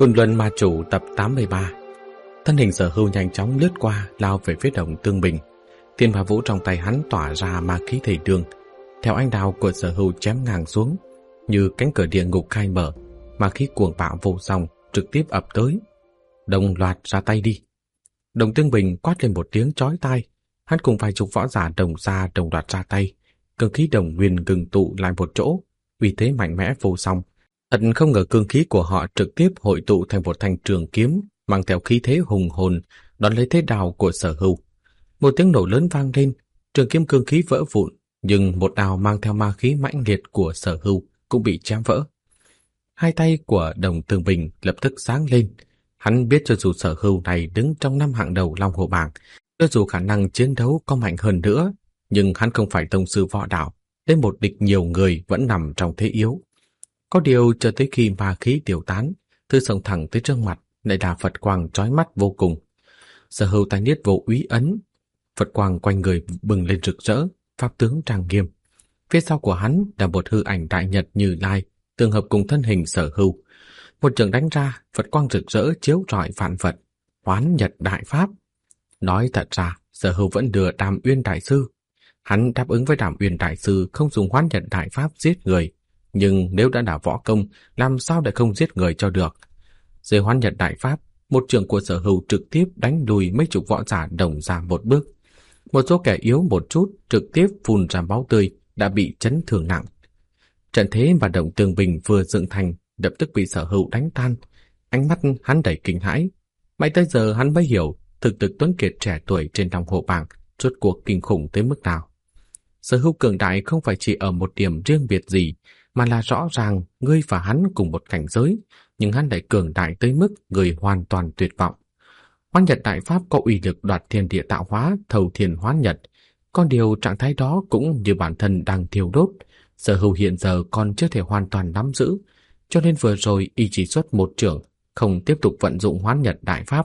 Côn Luân Ma Chủ tập 83. Thân hình Sở Hưu nhanh chóng lướt qua, lao về phía Đồng Tương Bình. Thiên Ma Vũ trong tay hắn tỏa ra ma khí thầy đường. Theo anh đao của Sở Hưu chém ngang xuống, như cánh cửa địa ngục khai mở, ma khí cuồng bạo vô song trực tiếp ập tới. Đồng loạt ra tay đi. Đồng Tương Bình quát lên một tiếng chói tai. Hắn cùng vài chục võ giả đồng gia đồng loạt ra tay. Cương khí đồng nguyên ngừng tụ lại một chỗ, uy thế mạnh mẽ vô song. Thật không ngờ cương khí của họ trực tiếp hội tụ thành một thanh trường kiếm, mang theo khí thế hùng hồn, đón lấy thế đao của Sở Hưu. Một tiếng nổ lớn vang lên, trường kiếm cương khí vỡ vụn, nhưng một đao mang theo ma khí mãnh liệt của Sở Hưu cũng bị chém vỡ. Hai tay của Đồng Tương Bình lập tức sáng lên. Hắn biết cho dù Sở Hưu này đứng trong 5 hạng đầu Long Hồ bảng, cho dù khả năng chiến đấu có mạnh hơn nữa, nhưng hắn không phải tông sư võ đạo, đến một địch nhiều người vẫn nằm trong thế yếu. Có điều cho tới khi ma khí tiêu tán, thứ xông thẳng tới trước mặt lại là Phật quang chói mắt vô cùng. Sở Hưu tay niết vô úy ấn, Phật quang quanh người bừng lên rực rỡ, pháp tướng trang nghiêm. Phía sau của hắn là một hư ảnh đại nhật Như Lai, tương hợp cùng thân hình Sở Hưu. Một trường đánh ra, Phật quang rực rỡ chiếu rọi vạn vật, hoán nhật đại pháp. Nói thật ra, Sở Hưu vẫn lừa Đàm Uyên đại sư. Hắn đáp ứng với Đàm Uyên đại sư không dùng hoán nhật đại pháp giết người, nhưng nếu đã là võ công, làm sao lại không giết người cho được? Dưới hoán nhật đại pháp, một trường của Sở Hưu trực tiếp đánh lùi mấy chục võ giả đồng ra một bước. Một số kẻ yếu một chút trực tiếp phun ra máu tươi, đã bị chấn thương nặng. Trận thế mà Đồng Tương Bình vừa dựng thành lập tức bị Sở Hưu đánh tan. Ánh mắt hắn đầy kinh hãi. Mãi tới giờ hắn mới hiểu thực lực tuấn kiệt trẻ tuổi trên Long Hồ bảng rốt cuộc kinh khủng tới mức nào. Sở Hưu cường đại không phải chỉ ở một điểm riêng biệt gì, mà là rõ ràng ngươi và hắn cùng một cảnh giới, nhưng hắn lại cường đại tới mức người hoàn toàn tuyệt vọng. Hoán nhật đại pháp có uy lực đoạt thiên địa tạo hóa, thầu thiên hoán nhật. Có điều trạng thái đó cũng như bản thân đang thiêu đốt. Sở Hưu hiện giờ còn chưa thể hoàn toàn nắm giữ, cho nên vừa rồi y chỉ xuất một chưởng, không tiếp tục vận dụng hoán nhật đại pháp.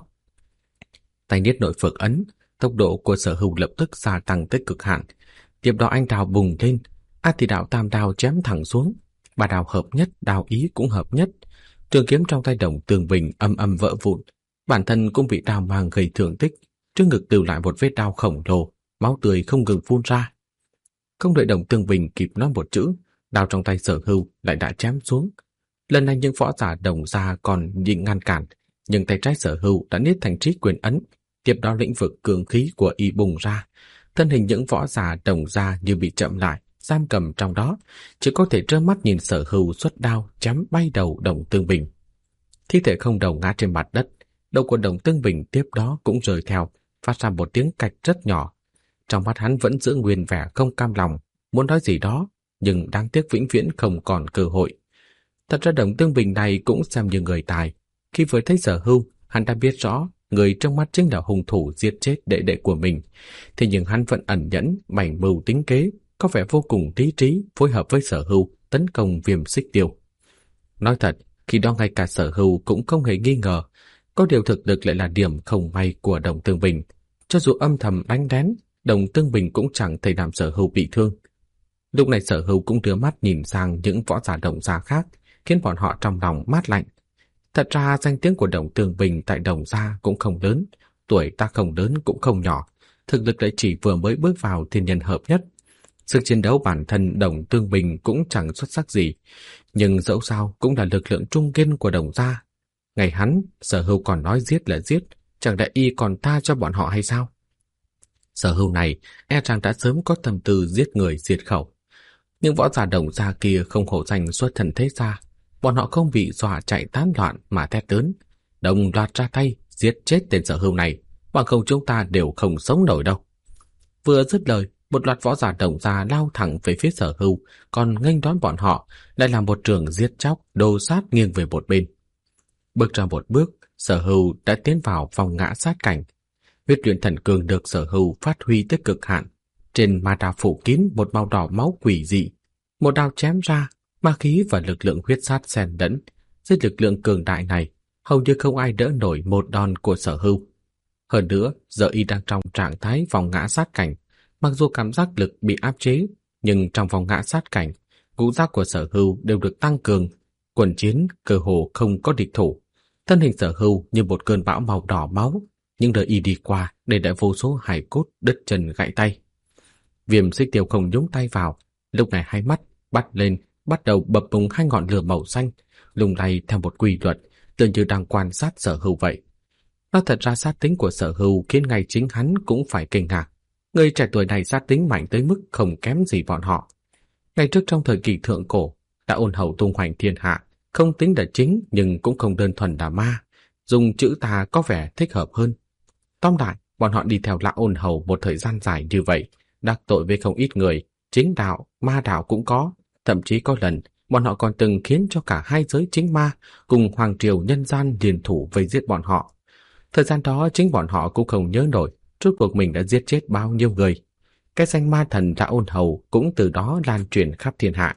Tay niết nội phược ấn, tốc độ của Sở Hưu lập tức gia tăng tới cực hạn. Tiếp đó anh đào bùng lên, A Thì Đạo tam đao chém thẳng xuống, ba đao hợp nhất, đao ý cũng hợp nhất. Trường kiếm trong tay Đồng Tương Bình âm âm vỡ vụn, bản thân cũng bị đao mang gây thương tích, trước ngực lưu lại một vết đao khổng lồ, máu tươi không ngừng phun ra. Không đợi Đồng Tương Bình kịp nói một chữ, đao trong tay Sở Hưu lại đã chém xuống. Lần này những võ giả đồng gia còn nhịn ngăn cản, nhưng tay trái Sở Hưu đã niết thành trí quyền ấn, tiếp đó lĩnh vực cường khí của y bùng ra. Thân hình những võ giả đồng gia như bị chậm lại, giam cầm trong đó, chỉ có thể trơ mắt nhìn Sở Hưu xuất đao chém bay đầu Đồng Tương Bình. Thi thể không đầu ngã trên mặt đất, đầu của Đồng Tương Bình tiếp đó cũng rời theo, phát ra một tiếng cạch rất nhỏ. Trong mắt hắn vẫn giữ nguyên vẻ không cam lòng, muốn nói gì đó, nhưng đáng tiếc vĩnh viễn không còn cơ hội. Thật ra Đồng Tương Bình này cũng xem như người tài. Khi vừa thấy Sở Hưu, hắn đã biết rõ người trong mắt chính là hung thủ giết chết đệ đệ của mình. Thế nhưng hắn vẫn ẩn nhẫn, bày mưu tính kế, có vẻ vô cùng lý trí, phối hợp với Sở Hưu tấn công Viêm Xích Tiêu. Nói thật, khi đó ngay cả Sở Hưu cũng không hề nghi ngờ, có điều thực lực lại là điểm không may của Đồng Tương Bình. Cho dù âm thầm đánh lén, Đồng Tương Bình cũng chẳng thể làm Sở Hưu bị thương. Lúc này Sở Hưu cũng đưa mắt nhìn sang những võ giả đồng gia khác, khiến bọn họ trong lòng mát lạnh. Thật ra danh tiếng của Đồng Tương Bình tại đồng gia cũng không lớn, tuổi tác không lớn cũng không nhỏ, thực lực lại chỉ vừa mới bước vào thiên nhân hợp nhất. Sức chiến đấu bản thân Đồng Tương Bình cũng chẳng xuất sắc gì, nhưng dẫu sao cũng là lực lượng trung kiên của đồng gia. Ngày hắn, Sở Hưu còn nói giết là giết, chẳng lẽ y còn tha cho bọn họ hay sao? Sở Hưu này e rằng đã sớm có tâm tư giết người diệt khẩu. Nhưng võ giả đồng gia kia không hổ danh xuất thân thế gia, bọn họ không bị dọa chạy tán loạn mà thét lớn, đồng loạt ra tay giết chết tên Sở Hưu này, bằng không chúng ta đều không sống nổi đâu. Vừa dứt lời, một loạt võ giả đồng gia lao thẳng về phía Sở Hưu, còn nghênh đón bọn họ lại là một trường giết chóc đồ sát nghiêng về một bên. Bước ra một bước, Sở Hưu đã tiến vào vòng ngã sát cảnh. Huyết luyện thần cường được Sở Hưu phát huy tới cực hạn, trên ma đao phủ kín một màu đỏ máu quỷ dị. Một đao chém ra, ma khí và lực lượng huyết sát xen lẫn. Dưới lực lượng cường đại này, hầu như không ai đỡ nổi một đòn của Sở Hưu. Hơn nữa, giờ y đang trong trạng thái vòng ngã sát cảnh. Mặc dù cảm giác lực bị áp chế, nhưng trong vòng ngã sát cảnh, ngũ giác của Sở Hưu đều được tăng cường. Quần chiến cơ hồ không có địch thủ. Thân hình Sở Hưu như một cơn bão màu đỏ máu, nhưng đời y đi qua để lại vô số hài cốt đứt chân gãy tay. Viêm Xích Tiêu không nhúng tay vào, lúc này hai mắt bắt lên, bắt đầu bập bùng hai ngọn lửa màu xanh, lung lay theo một quy luật, tựa như đang quan sát Sở Hưu vậy. Nói thật ra sát tính của Sở Hưu khiến ngay chính hắn cũng phải kinh ngạc. Người trẻ tuổi này sát tính mạnh tới mức không kém gì bọn họ. Ngày trước trong thời kỳ thượng cổ, đã ôn hầu tung hoành thiên hạ, không tính là chính nhưng cũng không đơn thuần là ma, dùng chữ tà có vẻ thích hợp hơn. Tóm lại, bọn họ đi theo Lã Ôn Hầu một thời gian dài như vậy, đắc tội với không ít người, chính đạo, ma đạo cũng có, thậm chí có lần bọn họ còn từng khiến cho cả hai giới chính ma cùng hoàng triều nhân gian liên thủ vây giết bọn họ. Thời gian đó chính bọn họ cũng không nhớ nổi rốt cuộc mình đã giết chết bao nhiêu người. Cái danh ma thần Lã Ôn Hầu cũng từ đó lan truyền khắp thiên hạ.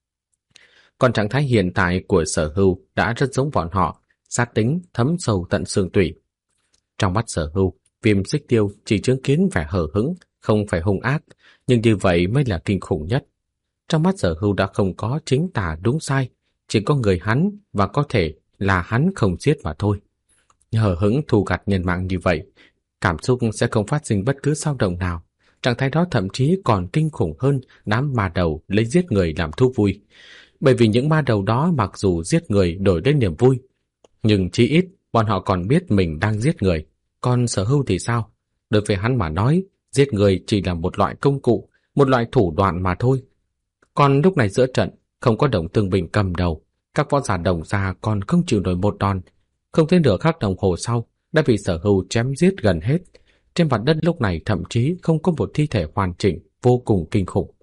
Còn trạng thái hiện tại của Sở Hưu đã rất giống bọn họ, sát tính thấm sâu tận xương tủy. Trong mắt Sở Hưu, Viêm Xích Tiêu chỉ chứng kiến vẻ hờ hững, không phải hung ác, nhưng như vậy mới là kinh khủng nhất. Trong mắt Sở Hưu đã không có chính tà đúng sai, chỉ có người hắn và có thể là hắn không giết mà thôi. Hờ hững thù gặt nhân mạng như vậy, cảm xúc sẽ không phát sinh bất cứ dao động nào. Trạng thái đó thậm chí còn kinh khủng hơn đám ma đầu lấy giết người làm thú vui. Bởi vì những ma đầu đó mặc dù giết người đổi lấy niềm vui, nhưng chí ít bọn họ còn biết mình đang giết người. Còn Sở Hưu thì sao? Đối với hắn mà nói, giết người chỉ là một loại công cụ, một loại thủ đoạn mà thôi. Còn lúc này giữa trận, không có Đồng Tương Bình cầm đầu, các võ giả Đồng gia còn không chịu nổi một đòn. Không tới nửa khắc đồng hồ sau, đã bị Sở Hưu chém giết gần hết. Trên mặt đất lúc này thậm chí không có một thi thể hoàn chỉnh, vô cùng kinh khủng.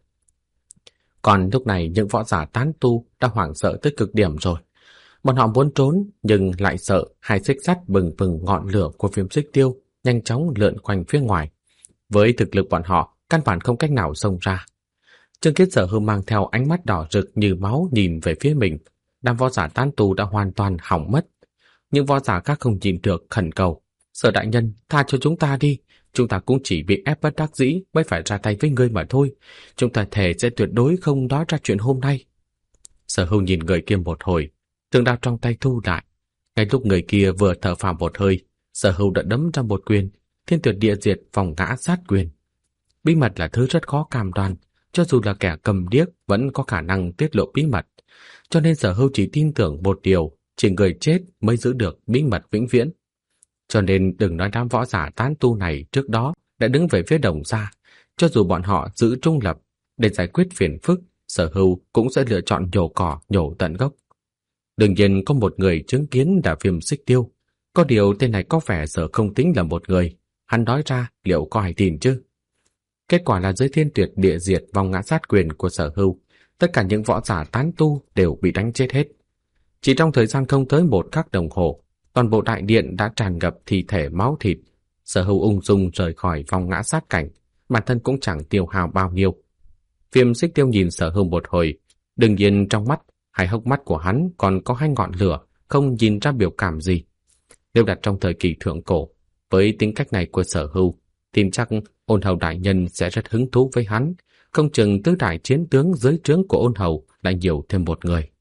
Còn lúc này những võ giả tán tu đã hoảng sợ tới cực điểm rồi. Bọn họ muốn trốn nhưng lại sợ hai xích sắt bừng bừng ngọn lửa của Viêm Xích Tiêu nhanh chóng lượn quanh phía ngoài. Với thực lực bọn họ, căn bản không cách nào xông ra. Trương Kiến Sở Hưu mang theo ánh mắt đỏ rực như máu nhìn về phía mình. Đám võ giả tán tu đã hoàn toàn hỏng mất. Những võ giả khác không nhìn được khẩn cầu: Sở đại nhân, tha cho chúng ta đi. Chúng ta cũng chỉ bị ép bất đắc dĩ mới phải ra tay với ngươi mà thôi. Chúng ta thề sẽ tuyệt đối không nói ra chuyện hôm nay. Sở Hưu nhìn người kia một hồi, trường đao trong tay thu lại. Ngay lúc người kia vừa thở phào một hơi, Sở Hưu đã đấm ra một quyền, thiên tuyệt địa diệt vòng ngã sát quyền. Bí mật là thứ rất khó cam đoan, cho dù là kẻ cầm điếc vẫn có khả năng tiết lộ bí mật. Cho nên Sở Hưu chỉ tin tưởng một điều, chỉ người chết mới giữ được bí mật vĩnh viễn. Cho nên đừng nói đám võ giả tán tu này trước đó đã đứng về phía Đồng gia, cho dù bọn họ giữ trung lập để giải quyết phiền phức, Sở Hưu cũng sẽ lựa chọn nhổ cỏ nhổ tận gốc. Đương nhiên có một người chứng kiến là Viêm Xích Tiêu, có điều tên này có vẻ giờ không tính là một người, hắn nói ra liệu có ai tin chứ? Kết quả là dưới thiên tuyệt địa diệt vòng ngã sát quyền của Sở Hưu, tất cả những võ giả tán tu đều bị đánh chết hết. Chỉ trong thời gian không tới một khắc đồng hồ, toàn bộ đại điện đã tràn ngập thi thể máu thịt. Sở Hưu ung dung rời khỏi vòng ngã sát cảnh, bản thân cũng chẳng tiêu hao bao nhiêu. Viêm Xích Tiêu nhìn Sở Hưu một hồi, đương nhiên trong mắt, hai hốc mắt của hắn còn có hai ngọn lửa, không nhìn ra biểu cảm gì. Nếu đặt trong thời kỳ thượng cổ, với tính cách này của Sở Hưu, tin chắc Ôn Hầu đại nhân sẽ rất hứng thú với hắn, không chừng tứ đại chiến tướng dưới trướng của Ôn Hầu lại nhiều thêm một người.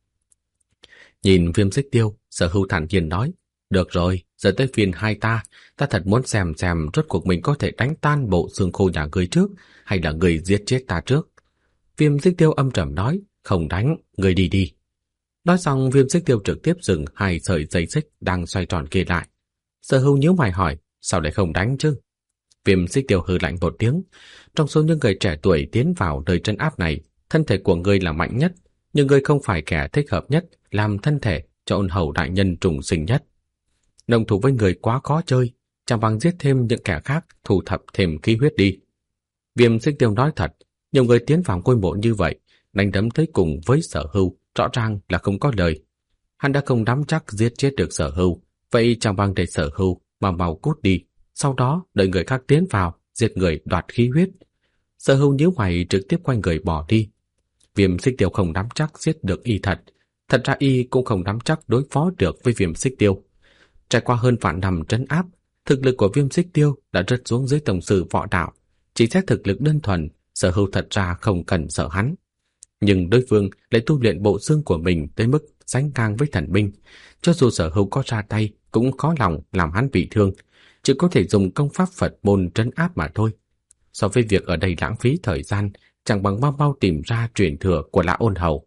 Nhìn Viêm Xích Tiêu, Sở Hưu thản nhiên nói: Được rồi, giờ tới phiên hai ta thật muốn xem rốt cuộc mình có thể đánh tan bộ xương khô nhà ngươi trước, hay là ngươi giết chết ta trước. Viêm Xích Tiêu âm trầm nói: Không đánh, ngươi đi đi. Nói xong, Viêm Xích Tiêu trực tiếp dừng hai sợi dây xích đang xoay tròn kia lại. Sở Hưu nhíu mày hỏi: Sao lại không đánh chứ? Viêm Xích Tiêu hừ lạnh một tiếng: Trong số những người trẻ tuổi tiến vào nơi trấn áp này, thân thể của ngươi là mạnh nhất, nhưng ngươi không phải kẻ thích hợp nhất làm thân thể cho Ôn Hầu đại nhân trùng sinh nhất. Đồng thủ với người quá khó chơi, chẳng bằng giết thêm những kẻ khác thu thập thêm khí huyết đi. Viêm Xích Tiêu nói thật, nhiều người tiến vào ngôi mộ như vậy, đánh đấm tới cùng với Sở Hưu rõ ràng là không có lời. Hắn đã không nắm chắc giết chết được Sở Hưu, vậy chẳng bằng để Sở Hưu mà mau cút đi, sau đó đợi người khác tiến vào, giết người đoạt khí huyết. Sở Hưu nhíu mày trực tiếp quay người bỏ đi. Viêm Xích Tiêu không nắm chắc giết được y thật ra y cũng không nắm chắc đối phó được với Viêm Xích Tiêu. Trải qua hơn vạn năm trấn áp, thực lực của Viêm Xích Tiêu đã rớt xuống dưới tổng sư võ đạo. Chỉ xét thực lực đơn thuần, Sở Hưu thật ra không cần sợ hắn. Nhưng đối phương lại tu luyện bộ xương của mình tới mức sánh ngang với thần binh. Cho dù Sở Hữu có ra tay cũng khó lòng làm hắn bị thương, chỉ có thể dùng công pháp Phật môn trấn áp mà thôi. So với việc ở đây lãng phí thời gian, chẳng bằng mau mau tìm ra truyền thừa của Lã Ôn Hầu.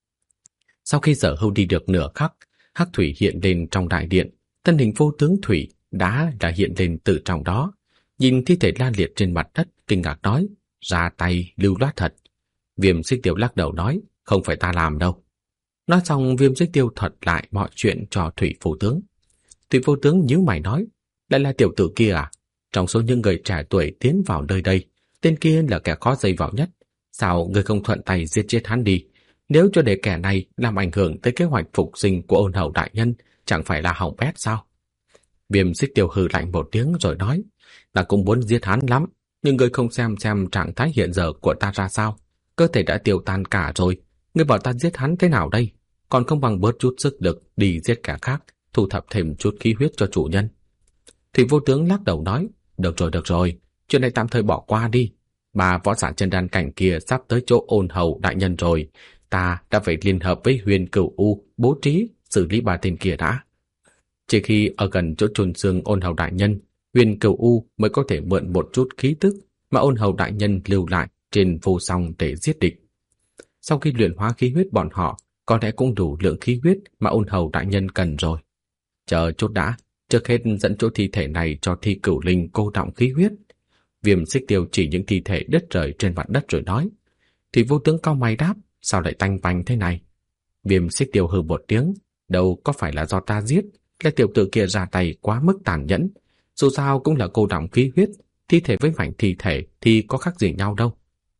Sau khi Sở Hữu đi được nửa khắc, hắc thủy hiện lên trong đại điện, thân hình vô tướng thủy đã hiện lên từ trong đó. Nhìn thi thể la liệt trên mặt đất, kinh ngạc nói, ra tay lưu loát thật. Viêm Xích Tiêu lắc đầu nói, không phải ta làm đâu. Nói xong, Viêm Xích Tiêu thuật lại mọi chuyện cho Thủy Vô Tướng. Thủy Vô Tướng nhíu mày nói, lại là tiểu tử kia à? Trong số những người trẻ tuổi tiến vào nơi đây, tên kia là kẻ khó dây vào nhất. Sao người không thuận tay giết chết hắn đi? Nếu cho để kẻ này làm ảnh hưởng tới kế hoạch phục sinh của Ôn Hầu đại nhân, chẳng phải là hỏng bét sao? Viêm Xích Tiêu hừ lạnh một tiếng rồi nói, ta cũng muốn giết hắn lắm, nhưng người không xem trạng thái hiện giờ của ta ra sao? Cơ thể đã tiêu tan cả rồi, ngươi bảo ta giết hắn thế nào đây? Còn không bằng bớt chút sức lực đi giết kẻ khác, thu thập thêm chút khí huyết cho chủ nhân. Thủy Vô Tướng lắc đầu nói, được rồi, chuyện này tạm thời bỏ qua đi. Bà võ giả chân đan cảnh kia sắp tới chỗ Ôn Hầu đại nhân rồi, ta đã phải liên hợp với Huyền Cửu U bố trí xử lý ba tên kia đã. Chỉ khi ở gần chỗ chôn xương Ôn Hầu đại nhân, Huyền Cửu U mới có thể mượn một chút khí tức mà Ôn Hầu đại nhân lưu lại trên vô song để giết địch. Sau khi luyện hóa khí huyết bọn họ, có lẽ cũng đủ lượng khí huyết mà Ôn Hầu đại nhân cần rồi. Chờ chút đã, trước hết dẫn chỗ thi thể này cho Thi Cửu Linh cô đọng khí huyết. Viêm Xích Tiêu chỉ những thi thể đứt rời trên mặt đất rồi nói. Thủy Vô Tướng cau mày đáp, sao lại tanh bành thế này? Viêm Xích Tiêu hừ một tiếng, đâu có phải là do ta giết, là tiểu tử kia ra tay quá mức tàn nhẫn. Dù sao cũng là cô đọng khí huyết, thi thể với mảnh thi thể thì có khác gì nhau đâu.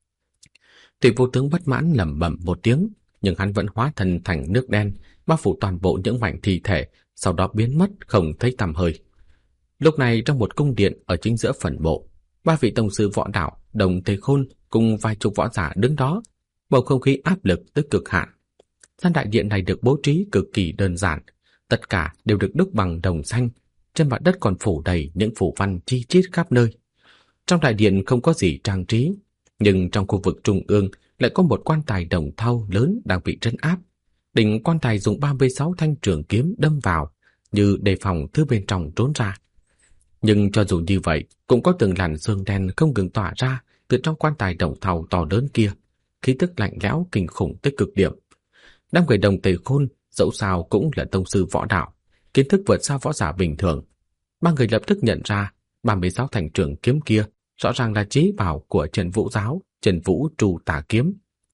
Thủy Vô Tướng bất mãn lẩm bẩm một tiếng, nhưng hắn vẫn hóa thân thành nước đen, bao phủ toàn bộ những mảnh thi thể, sau đó biến mất không thấy tăm hơi. Lúc này trong một cung điện ở chính giữa phần mộ, ba vị tông sư võ đạo, Đồng Tề Khôn cùng vài chục võ giả đứng đó, bầu không khí áp lực tới cực hạn. Gian đại điện này được bố trí cực kỳ đơn giản, tất cả đều được đúc bằng đồng xanh, trên mặt đất còn phủ đầy những phù văn chi chít khắp nơi. Trong đại điện không có gì trang trí, nhưng trong khu vực trung ương lại có một quan tài đồng thau lớn đang bị trấn áp. Đỉnh quan tài dùng 36 thanh trường kiếm đâm vào, như đề phòng thứ bên trong trốn ra. Nhưng cho dù như vậy, cũng có từng làn sương đen không ngừng tỏa ra từ trong quan tài đồng thau to lớn kia, khí tức lạnh lẽo kinh khủng tới cực điểm. Đám người Đồng Tề Khôn dẫu sao cũng là tông sư võ đạo, kiến thức vượt xa võ giả bình thường. Ba người lập tức nhận ra 36 thanh trường kiếm kia rõ ràng là chí bảo của Trần Vũ giáo, Trần Vũ Tru Tà Kiếm.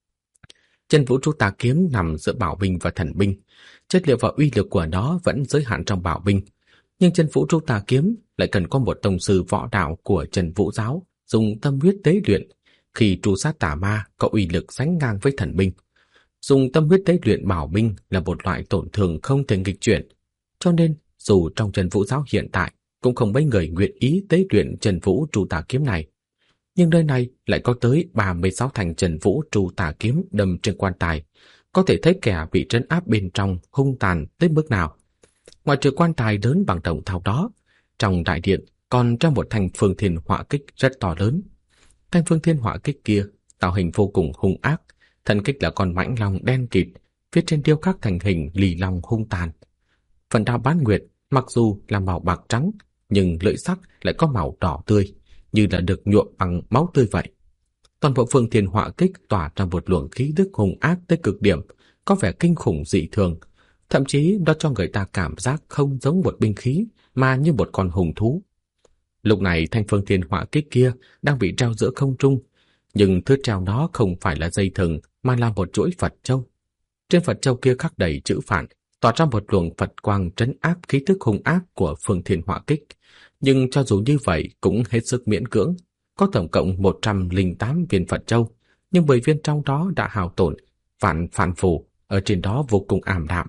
Trần Vũ Tru Tà Kiếm nằm giữa bảo binh và thần binh, chất liệu và uy lực của nó vẫn giới hạn trong bảo binh, nhưng Trần Vũ Tru Tà Kiếm lại cần có một tông sư võ đạo của Trần Vũ giáo dùng tâm huyết tế luyện, khi tru sát tà ma có uy lực sánh ngang với thần binh. Dùng tâm huyết tế luyện bảo binh là một loại tổn thương không thể nghịch chuyển, cho nên dù trong Trần Vũ giáo hiện tại cũng không mấy người nguyện ý tế luyện Trần Vũ Tru Tà Kiếm này. Nhưng nơi này lại có tới 36 thanh Trần Vũ Tru Tà Kiếm đâm trên quan tài, có thể thấy kẻ bị trấn áp bên trong hung tàn tới mức nào. Ngoài trừ quan tài lớn bằng đồng thau đó, trong đại điện còn treo một thanh phương thiên hỏa kích rất to lớn. Thanh phương thiên hỏa kích kia tạo hình vô cùng hung ác, thân kích là con mãnh long đen kịt, phía trên điêu khắc thành hình lì long hung tàn. Phần đao bán nguyệt mặc dù là màu bạc trắng, nhưng lưỡi sắc lại có màu đỏ tươi, như là được nhuộm bằng máu tươi vậy. Toàn bộ phương thiên hỏa kích tỏa ra một luồng khí tức hung ác tới cực điểm, có vẻ kinh khủng dị thường, thậm chí nó cho người ta cảm giác không giống một binh khí mà như một con hùng thú. Lúc này thanh phương thiên hỏa kích kia đang bị treo giữa không trung, nhưng thứ treo nó không phải là dây thừng mà là một chuỗi Phật châu. Trên Phật châu kia khắc đầy chữ Phạn, tỏa ra một luồng Phật quang trấn áp khí tức hung ác của phương thiên hỏa kích. Nhưng cho dù như vậy cũng hết sức miễn cưỡng, có tổng cộng 108 viên Phật châu, nhưng 10 viên trong đó đã hao tổn, phản phù ở trên đó vô cùng ảm đạm.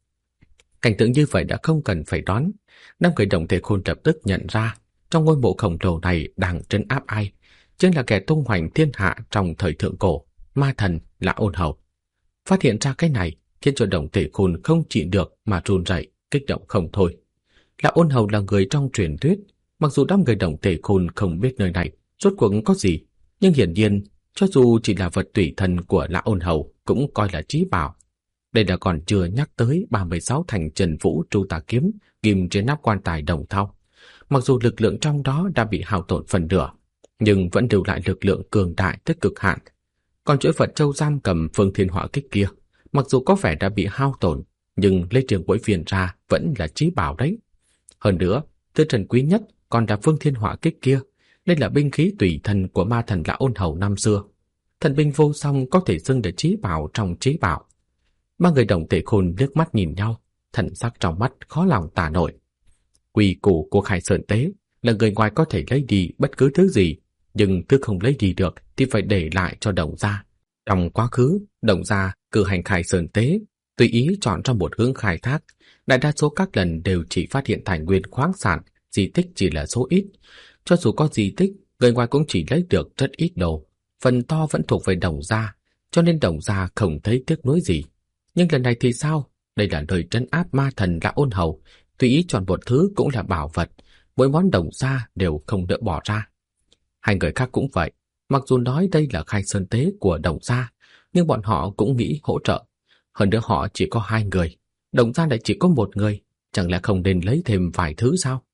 Cảnh tượng như vậy đã không cần phải đoán, đám người Đồng Tề Khôn lập tức nhận ra trong ngôi mộ khổng lồ này đang trấn áp ai, chính là kẻ tung hoành thiên hạ trong thời thượng cổ, ma thần Lã Ôn Hầu. Phát hiện ra cái này khiến cho Đồng Tề Khôn không nhịn được mà run rẩy, kích động không thôi. Lã Ôn Hầu là người trong truyền thuyết, mặc dù đám người Đồng Tề Khôn không biết nơi này rốt cuộc có gì, nhưng hiển nhiên cho dù chỉ là vật tùy thân của Lã Ôn Hầu, cũng coi là trí bảo. Đây là còn chưa nhắc tới 36 thành Trần Vũ Tru Tà Kiếm ghim trên nắp quan tài đồng thau. Mặc dù lực lượng trong đó đã bị hao tổn phần nửa, nhưng vẫn lưu lại lực lượng cường đại tới cực hạn. Còn chuỗi Phật Châu giam cầm Phương Thiên Hỏa Kích kia, mặc dù có vẻ đã bị hao tổn, nhưng lấy trường bối phiền ra vẫn là trí bảo đấy. Hơn nữa, thứ trần quý nhất còn là Phương Thiên Hỏa Kích kia. Đây là binh khí tùy thân của ma thần Lã Ôn Hầu năm xưa. Thần binh vô song có thể xưng là trí bảo trong trí bảo. Ba người Đồng Tề Khôn liếc mắt nhìn nhau, thần sắc trong mắt khó lòng tả nổi. Quy củ của Khai Sơn Tế là người ngoài có thể lấy đi bất cứ thứ gì, nhưng thứ không lấy đi được thì phải để lại cho Đồng gia. Trong quá khứ, Đồng gia cử hành Khai Sơn Tế, tùy ý chọn ra một hướng khai thác. Đại đa số các lần đều chỉ phát hiện tài nguyên khoáng sản, di tích chỉ là số ít. Cho dù có di tích, người ngoài cũng chỉ lấy được rất ít đồ. Phần to vẫn thuộc về Đồng gia, cho nên Đồng gia không thấy tiếc nuối gì. Nhưng lần này thì sao? Đây là nơi trấn áp ma thần Lã Ôn Hầu, tùy ý chọn một thứ cũng là bảo vật, mỗi món Đồng gia đều không đỡ bỏ ra. Hai người khác cũng vậy, mặc dù nói đây là Khai Sơn Tế của Đồng gia, nhưng bọn họ cũng nghĩ hỗ trợ. Hơn nữa họ chỉ có 2 người, Đồng gia lại chỉ có 1 người, chẳng lẽ không nên lấy thêm vài thứ sao?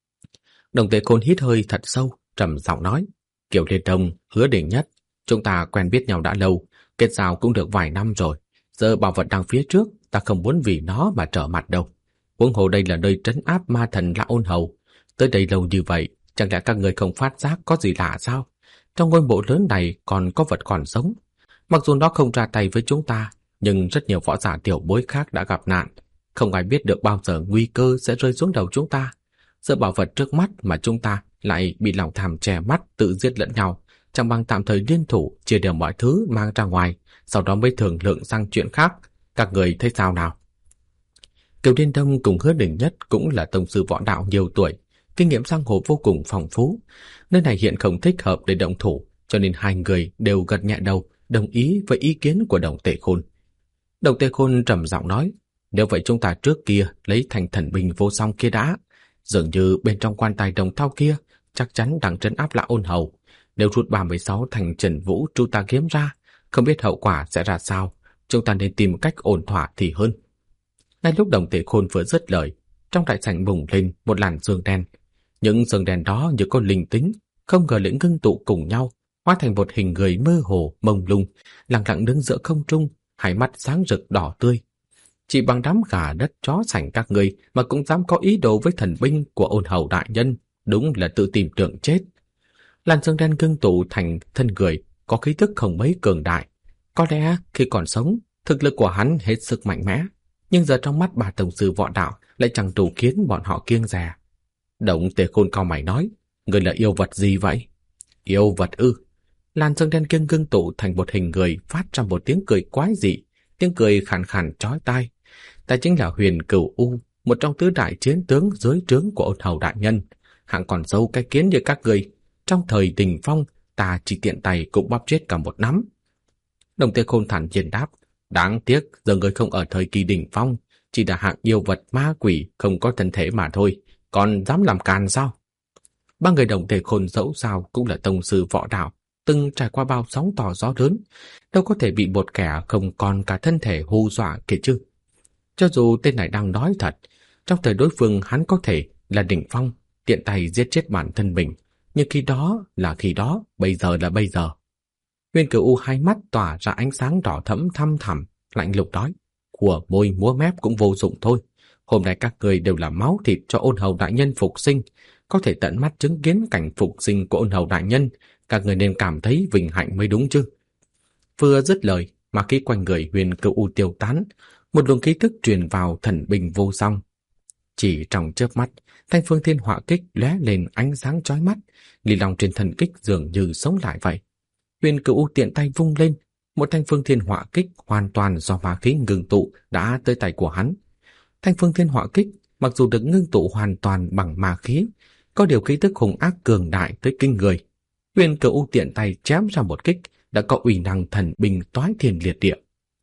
Đồng Tề Khôn hít hơi thật sâu, trầm giọng nói: Kiều Liên Đông, Hứa Đình Nhất, chúng ta quen biết nhau đã lâu, kết giao cũng được vài năm rồi. Giờ bảo vật đang phía trước, ta không muốn vì nó mà trở mặt đâu. Huống hồ đây là nơi trấn áp ma thần Lã Ôn Hầu. Tới đây lâu như vậy, chẳng lẽ các người không phát giác có gì lạ sao? Trong ngôi mộ lớn này còn có vật còn sống. Mặc dù nó không ra tay với chúng ta, nhưng rất nhiều võ giả tiểu bối khác đã gặp nạn. Không ai biết được bao giờ nguy cơ sẽ rơi xuống đầu chúng ta. Giờ bảo vật trước mắt mà chúng ta lại bị lòng tham che mắt tự giết lẫn nhau, chẳng bằng tạm thời liên thủ chia đều mọi thứ mang ra ngoài, sau đó mới thương lượng sang chuyện khác. Các người thấy sao nào? Kiều Liên Đông cùng Hứa Đình Nhất cũng là tông sư võ đạo nhiều tuổi, kinh nghiệm giang hồ vô cùng phong phú. Nơi này hiện không thích hợp để động thủ, cho nên hai người đều gật nhẹ đầu, đồng ý với ý kiến của Đồng Tề Khôn. Đồng Tề Khôn trầm giọng nói: Nếu vậy chúng ta trước kia lấy thành thần binh vô song kia đã. Dường như bên trong quan tài đồng thau kia chắc chắn đang trấn áp Lã Ôn Hầu. Nếu rút 36 thành Trần Vũ Tru Tà Kiếm ra, không biết hậu quả sẽ ra sao. Chúng ta nên tìm cách ổn thỏa thì hơn. Ngay lúc Đồng Tề Khôn vừa dứt lời, trong đại sảnh bùng lên một làn sương đen. Những sương đen đó như có linh tính, không ngờ lại ngưng tụ cùng nhau, hóa thành một hình người mơ hồ, mông lung, lặng lặng đứng giữa không trung, hai mắt sáng rực đỏ tươi. Chỉ bằng đám gà đất chó sành các ngươi mà cũng dám có ý đồ với thần binh của Ôn Hầu đại nhân, đúng là tự tìm đường chết. Làn sương đen ngưng tụ thành thân người, có khí tức không mấy cường đại. Có lẽ khi còn sống, thực lực của hắn hết sức mạnh mẽ, nhưng giờ trong mắt bà tổng sư võ đạo lại chẳng đủ khiến bọn họ kiêng dè. Đồng Tề Khôn cau mày nói: Người là yêu vật gì vậy? Yêu vật ư? Làn sương đen kia ngưng tụ thành một hình người, phát ra một tiếng cười quái dị, tiếng cười khàn khàn chói tai. Ta chính là Huyền Cửu U, một trong tứ đại chiến tướng dưới trướng của Ôn Hầu đại nhân. Hạng còn sâu cái kiến như các người, trong thời đỉnh phong ta chỉ tiện tay cũng bóp chết cả một nắm. Đồng Tề Khôn thản nhiên đáp: Đáng tiếc giờ người không ở thời kỳ đỉnh phong, chỉ là hạng yêu vật ma quỷ không có thân thể mà thôi, còn dám làm càn sao? Ba người Đồng Tề Khôn dẫu sao cũng là tông sư võ đạo, từng trải qua bao sóng to gió lớn, đâu có thể bị một kẻ không còn cả thân thể hù dọa kìa chứ. Cho dù tên này đang nói thật, trong thời đối phương hắn có thể là đỉnh phong, tiện tay giết chết bản thân mình, nhưng khi đó là khi đó, bây giờ là bây giờ. Huyền Cửu U hai mắt tỏa ra ánh sáng đỏ thẫm thăm thẳm, lạnh lùng nói: Của môi múa mép cũng vô dụng thôi. Hôm nay các người đều là máu thịt cho Ôn Hầu đại nhân phục sinh, có thể tận mắt chứng kiến cảnh phục sinh của Ôn Hầu đại nhân, các người nên cảm thấy vinh hạnh mới đúng chứ. Vừa dứt lời, mà khí quanh người Huyền Cửu U tiêu tán, một luồng khí tức truyền vào thần binh vô song. Chỉ trong chớp mắt, thanh Phương Thiên Hỏa Kích lóe lên ánh sáng chói mắt, ly long trên thần kích dường như sống lại vậy. Huyền Cửu U tiện tay vung lên, một thanh Phương Thiên Hỏa Kích hoàn toàn do ma khí ngưng tụ đã tới tay của hắn. Thanh Phương Thiên Hỏa Kích mặc dù được ngưng tụ hoàn toàn bằng ma khí, có điều khí tức hung ác cường đại tới kinh người. Huyền Cửu U tiện tay chém ra một kích đã có uy năng thần binh toái thiên liệt địa.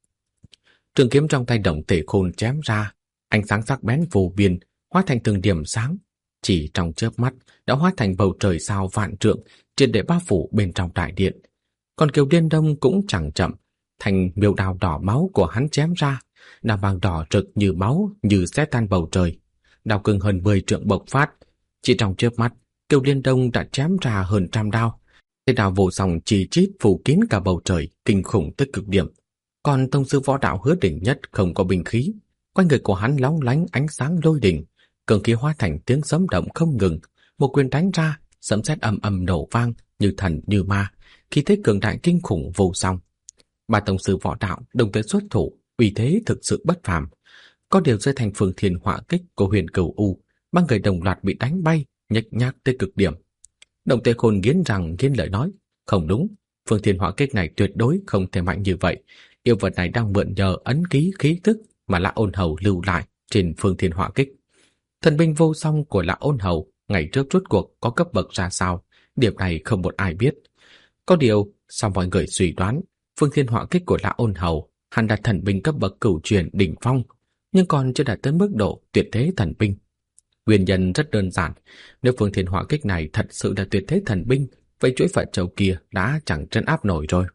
Trường kiếm trong tay Đồng Tề Khôn chém ra, ánh sáng sắc bén vô biên, hóa thành từng điểm sáng, chỉ trong chớp mắt đã hóa thành bầu trời sao vạn trượng, triệt để bao phủ bên trong đại điện. Còn Kiều Liên Đông cũng chẳng chậm, Thành miêu đao đỏ máu của hắn chém ra, đao vàng đỏ rực như máu, như xé tan bầu trời. Đao cứng hơn 10 trượng bộc phát, chỉ trong chớp mắt, Kiều Liên Đông đã chém ra hơn 100 đao. Thế đao vô song chỉ chít phủ kín cả bầu trời, kinh khủng tới cực điểm. Còn tông sư võ đạo Hứa Đỉnh Nhất không có binh khí, quanh người của hắn lóng lánh ánh sáng lôi đỉnh, cường khí hóa thành tiếng sấm động không ngừng, một quyền đánh ra, sấm sét ầm ầm nổ vang, như thần như ma, khí thế cường đại kinh khủng vô song. Ba tông sư võ đạo đồng thời xuất thủ, uy thế thực sự bất phàm. Có điều rơi thành Phương Thiên Hỏa Kích của Huyền Cửu U, ba người đồng loạt bị đánh bay, nhếch nhác tới cực điểm. Đồng Tề Khôn nghiến răng nghiến lợi nói, không đúng, Phương Thiên Hỏa Kích này tuyệt đối không thể mạnh như vậy. Yêu vật này đang mượn nhờ ấn ký khí tức mà Lã Ôn Hầu lưu lại trên Phương Thiên Hỏa Kích. Thần binh vô song của Lã Ôn Hầu ngày trước rốt cuộc có cấp bậc ra sao, điểm này không một ai biết. Có điều, sau mọi người suy đoán, Phương Thiên Hỏa Kích của Lã Ôn Hầu hẳn là thần binh cấp bậc cửu truyền đỉnh phong, nhưng còn chưa đạt tới mức độ tuyệt thế thần binh. Nguyên nhân rất đơn giản, nếu Phương Thiên Hỏa Kích này thật sự là tuyệt thế thần binh, vậy chuỗi Phật Châu kia đã chẳng trấn áp nổi rồi.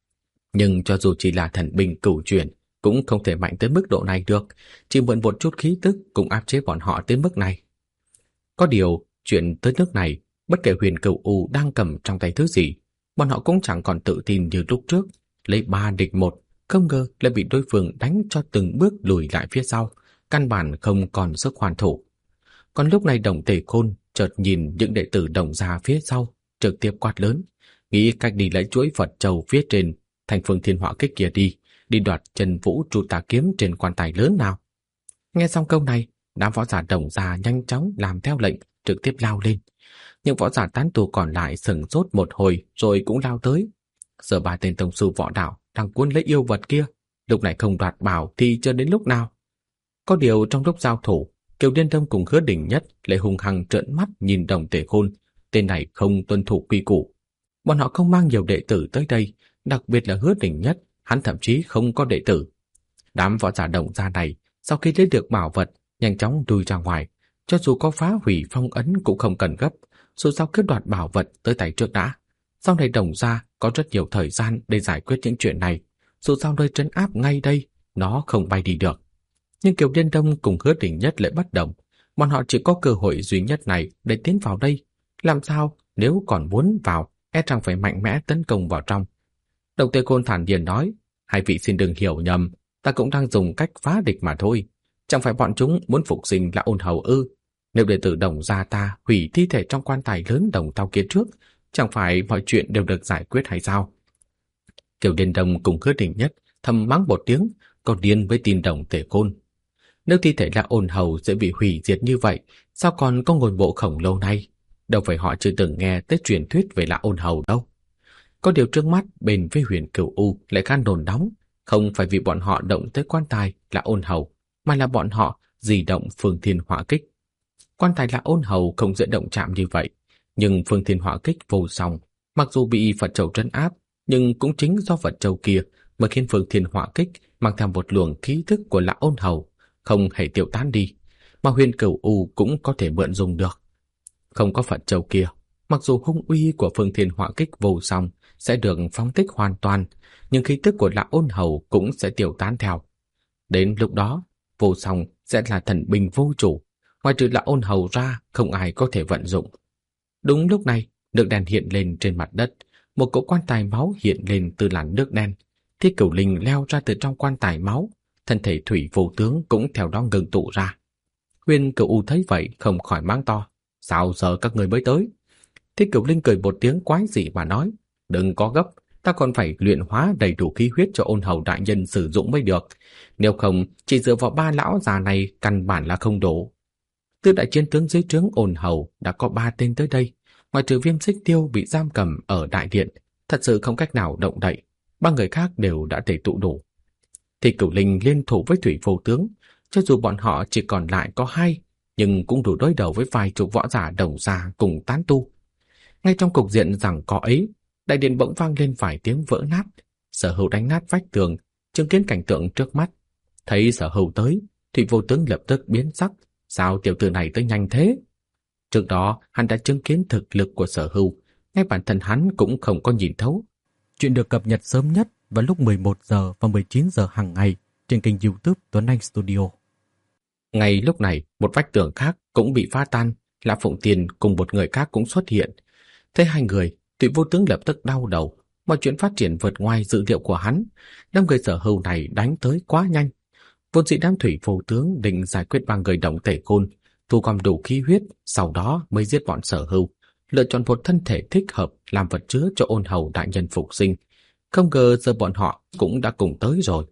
Nhưng cho dù chỉ là thần binh cửu truyền, cũng không thể mạnh tới mức độ này được, chỉ mượn một chút khí tức cũng áp chế bọn họ tới mức này. Có điều, chuyện tới nước này, bất kể Huyền Cửu U đang cầm trong tay thứ gì, bọn họ cũng chẳng còn tự tin như lúc trước, lấy 3 địch 1, không ngờ lại bị đối phương đánh cho từng bước lùi lại phía sau, căn bản không còn sức hoàn thủ. Còn lúc này Đồng Tề Khôn chợt nhìn những đệ tử Đồng gia phía sau, trực tiếp quát lớn, nghĩ cách đi lấy chuỗi Phật Châu phía trên thành Phương Thiên Hỏa Kích kia đi đoạt Chân Vũ Trụ Tà Kiếm trên quan tài lớn nào. Nghe xong câu này, đám võ giả Đồng gia nhanh chóng làm theo lệnh, trực tiếp lao lên. Những võ giả tán tu còn lại sửng sốt một hồi rồi cũng lao tới. Giờ 3 tên tông sư võ đạo đang cuốn lấy yêu vật kia, lúc này không đoạt bảo thì chưa đến lúc nào. Có điều trong lúc giao thủ, Kiều Liên Đông cùng Hứa Đỉnh Nhất lại hung hăng trợn mắt nhìn Đồng Tề Khôn, tên này không tuân thủ quy củ. Bọn họ không mang nhiều đệ tử tới đây, đặc biệt là Hứa Đỉnh Nhất, hắn thậm chí không có đệ tử. Đám võ giả Đồng gia này sau khi lấy được bảo vật, nhanh chóng đuổi ra ngoài, cho dù có phá hủy phong ấn cũng không cần gấp, dù sao cướp đoạt bảo vật tới tay trước đã. Sau này Đồng gia có rất nhiều thời gian để giải quyết những chuyện này, dù sao nơi trấn áp ngay đây, nó không bay đi được. Nhưng Kiều Liên Đông cùng Hứa Đỉnh Nhất lại bất động, bọn họ chỉ có cơ hội duy nhất này để tiến vào đây. Làm sao nếu còn muốn vào, e rằng phải mạnh mẽ tấn công vào trong. Đồng Tề Khôn thản nhiên nói, hai vị xin đừng hiểu nhầm, ta cũng đang dùng cách phá địch mà thôi. Chẳng phải bọn chúng muốn phục sinh Lã Ôn Hầu ư? Nếu đệ tử Đồng gia ta hủy thi thể trong quan tài lớn Đồng Tao kia trước, chẳng phải mọi chuyện đều được giải quyết hay sao? Kiều Liên Đông cùng Hứa Đỉnh Nhất thầm mắng một tiếng, còn điên với tin Đồng Tề Khôn. Nếu thi thể Lã Ôn Hầu sẽ bị hủy diệt như vậy, sao còn có ngôi mộ khổng lồ này? Đâu phải họ chưa từng nghe tới truyền thuyết về Lã Ôn Hầu đâu. Có điều trước mắt bên với Huyền Cửu U lại khan đồn đóng, không phải vì bọn họ động tới quan tài Lã Ôn Hầu, mà là bọn họ di động Phương Thiên Hỏa Kích. Quan tài Lã Ôn Hầu không dễ động chạm như vậy, nhưng Phương Thiên Hỏa Kích vô song, mặc dù bị Phật Châu trấn áp, nhưng cũng chính do Phật Châu kia mà khiến Phương Thiên Hỏa Kích mang theo một luồng khí thức của Lã Ôn Hầu, không hề tiêu tán đi, mà Huyền Cửu U cũng có thể mượn dùng được. Không có Phật Châu kia, mặc dù hung uy của Phương Thiên Hỏa Kích vô song sẽ được phóng thích hoàn toàn, nhưng khí tức của Lã Ôn Hầu cũng sẽ tiêu tán theo. Đến lúc đó, vô song sẽ là thần binh vô chủ, ngoài trừ Lã Ôn Hầu ra không ai có thể vận dụng. Đúng lúc này, nước đen hiện lên trên mặt đất, một cỗ quan tài máu hiện lên từ làn nước đen. Thiết Cửu Linh leo ra từ trong quan tài máu, thân thể thủy vô tướng cũng theo đó ngừng tụ ra. Huyền Cửu U thấy vậy không khỏi mắng to, sao giờ các người mới tới? Thiết Cửu Linh cười một tiếng quái dị mà nói, đừng có gấp, ta còn phải luyện hóa đầy đủ khí huyết cho Ôn Hầu đại nhân sử dụng mới được, nếu không chỉ dựa vào 3 lão già này căn bản là không đủ. Từ đại chiến tướng dưới trướng Ôn Hầu đã có 3 tên tới đây, ngoài trừ Viêm Xích Tiêu bị giam cầm ở đại điện, thật sự không cách nào động đậy, 3 người khác đều đã tề tụ đủ. Thì Cửu Linh liên thủ với Thủy Vô Tướng, cho dù bọn họ chỉ còn lại có 2, nhưng cũng đủ đối đầu với vài chục võ giả Đồng gia cùng tán tu. Ngay trong cục diện rằng có ấy, đại điện bỗng vang lên vài tiếng vỡ nát, Sở Hữu đánh nát vách tường, chứng kiến cảnh tượng trước mắt. Thấy Sở Hữu tới, Thủy Vô Tướng lập tức biến sắc, sao tiểu tử này tới nhanh thế? Trước đó, hắn đã chứng kiến thực lực của Sở Hữu, ngay bản thân hắn cũng không có nhìn thấu. Chuyện được cập nhật sớm nhất vào lúc 11 giờ và 19 giờ hàng ngày trên kênh YouTube Tuấn Anh Studio. Ngay lúc này, một vách tường khác cũng bị phá tan, Lã Phụng Tiên cùng một người khác cũng xuất hiện. Thấy hai người, Thủy Vô Tướng lập tức đau đầu, mọi chuyện phát triển vượt ngoài dự liệu của hắn. Đám người Sở Hưu này đánh tới quá nhanh. Vốn dĩ đám Thủy Vô Tướng định giải quyết 3 người Động Tể Côn, thu gom đủ khí huyết, sau đó mới giết bọn Sở Hưu, lựa chọn một thân thể thích hợp làm vật chứa cho Ôn Hầu đại nhân phục sinh. Không ngờ giờ bọn họ cũng đã cùng tới rồi.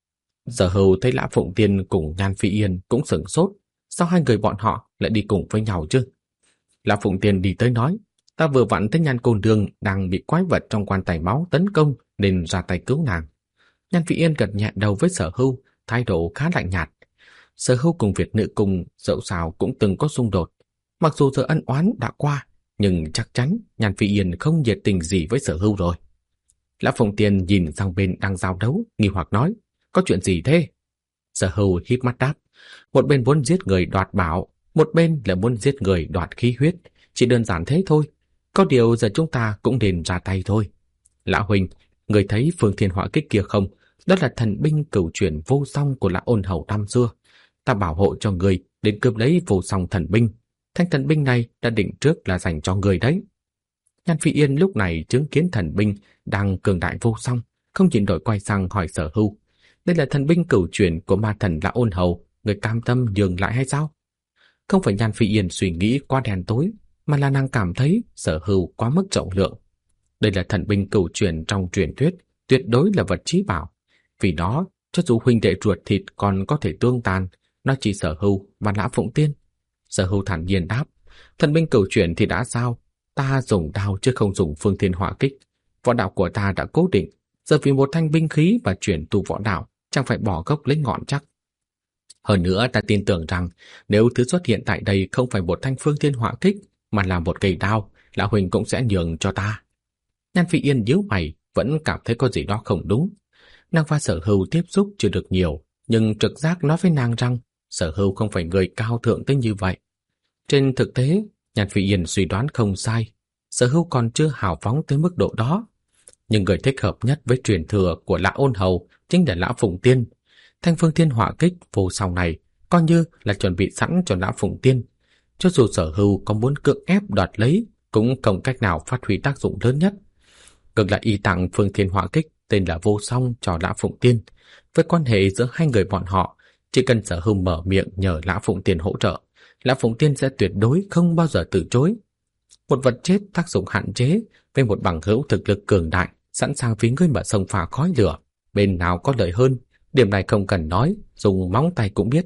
Sở Hưu thấy Lã Phụng Tiên cùng Nhan Phi Yên cũng sửng sốt, sao hai người bọn họ lại đi cùng với nhau chứ? Lã Phụng Tiên đi tới nói, ta vừa vặn thấy Nhan cô nương đang bị quái vật trong quan tài máu tấn công nên ra tay cứu nàng. Nhan Phi Yên gật nhẹ đầu với Sở Hưu, thái độ khá lạnh nhạt. Sở Hưu cùng Việt Nữ Cung dẫu sao cũng từng có xung đột, mặc dù giờ ân oán đã qua, nhưng chắc chắn Nhan Phi Yên không nhiệt tình gì với Sở Hưu rồi. Lã Phụng Tiên nhìn sang bên đang giao đấu, nghi hoặc nói, có chuyện gì thế? Sở Hưu híp mắt đáp, một bên muốn giết người đoạt bảo, một bên là muốn giết người đoạt khí huyết, chỉ đơn giản thế thôi. Có điều giờ chúng ta cũng nên ra tay thôi. Lã huynh, người thấy Phương Thiên Họa Kích kia không? Đó là thần binh cửu chuyển vô song của Lã Ôn Hầu năm xưa. Ta bảo hộ cho người đến cướp lấy vô song thần binh. Thanh thần binh này đã định trước là dành cho người đấy. Nhan Phi Yên lúc này chứng kiến thần binh đang cường đại vô song, không nhịn nổi quay sang hỏi Sở Hưu. Đây là thần binh cửu chuyển của ma thần Lã Ôn Hầu, người cam tâm nhường lại hay sao? Không phải Nhan Phi Yên suy nghĩ quá đen tối, mà là nàng cảm thấy Sở Hưu quá mức trọng lượng. Đây là thần binh cửu chuyển trong truyền thuyết, tuyệt đối là vật chí bảo. Vì đó, cho dù huynh đệ ruột thịt còn có thể tương tàn, nó chỉ Sở Hưu và Lã Phụng Tiên. Sở Hưu thản nhiên đáp, thần binh cửu chuyển thì đã sao? Ta dùng đao chứ không dùng Phương Thiên Họa Kích. Võ đạo của ta đã cố định, giờ vì một thanh binh khí và chuyển tu võ đạo, chẳng phải bỏ gốc lấy ngọn chắc. Hơn nữa ta tin tưởng rằng nếu thứ xuất hiện tại đây không phải một thanh Phương Thiên Họa Kích mà là một cây đao, Lão huynh cũng sẽ nhường cho ta. Nhan Phi Yên nhíu mày, vẫn cảm thấy có gì đó không đúng. Nàng và Sở Hưu tiếp xúc chưa được nhiều, nhưng trực giác nói với nàng rằng Sở Hưu không phải người cao thượng tới như vậy. Trên thực tế, Nhan Phi Yên suy đoán không sai, Sở Hưu còn chưa hào phóng tới mức độ đó. Nhưng người thích hợp nhất với truyền thừa của Lã Ôn Hầu chính là Lã Phụng Tiên. Thanh Phương Thiên Họa Kích vô song này coi như là chuẩn bị sẵn cho Lã Phụng Tiên. Cho dù Sở Hưu có muốn cưỡng ép đoạt lấy, cũng không cách nào phát huy tác dụng lớn nhất. Ngược lại y tặng Phương Thiên Họa Kích tên là vô song cho Lã Phụng Tiên. Với quan hệ giữa hai người bọn họ, chỉ cần Sở Hưu mở miệng nhờ Lã Phụng Tiên hỗ trợ, Lã Phụng Tiên sẽ tuyệt đối không bao giờ từ chối. Một vật chết tác dụng hạn chế với một bằng hữu thực lực cường đại, sẵn sàng vì ngươi mà xông pha khói lửa, bên nào có lợi hơn, điểm này không cần nói, dùng móng tay cũng biết.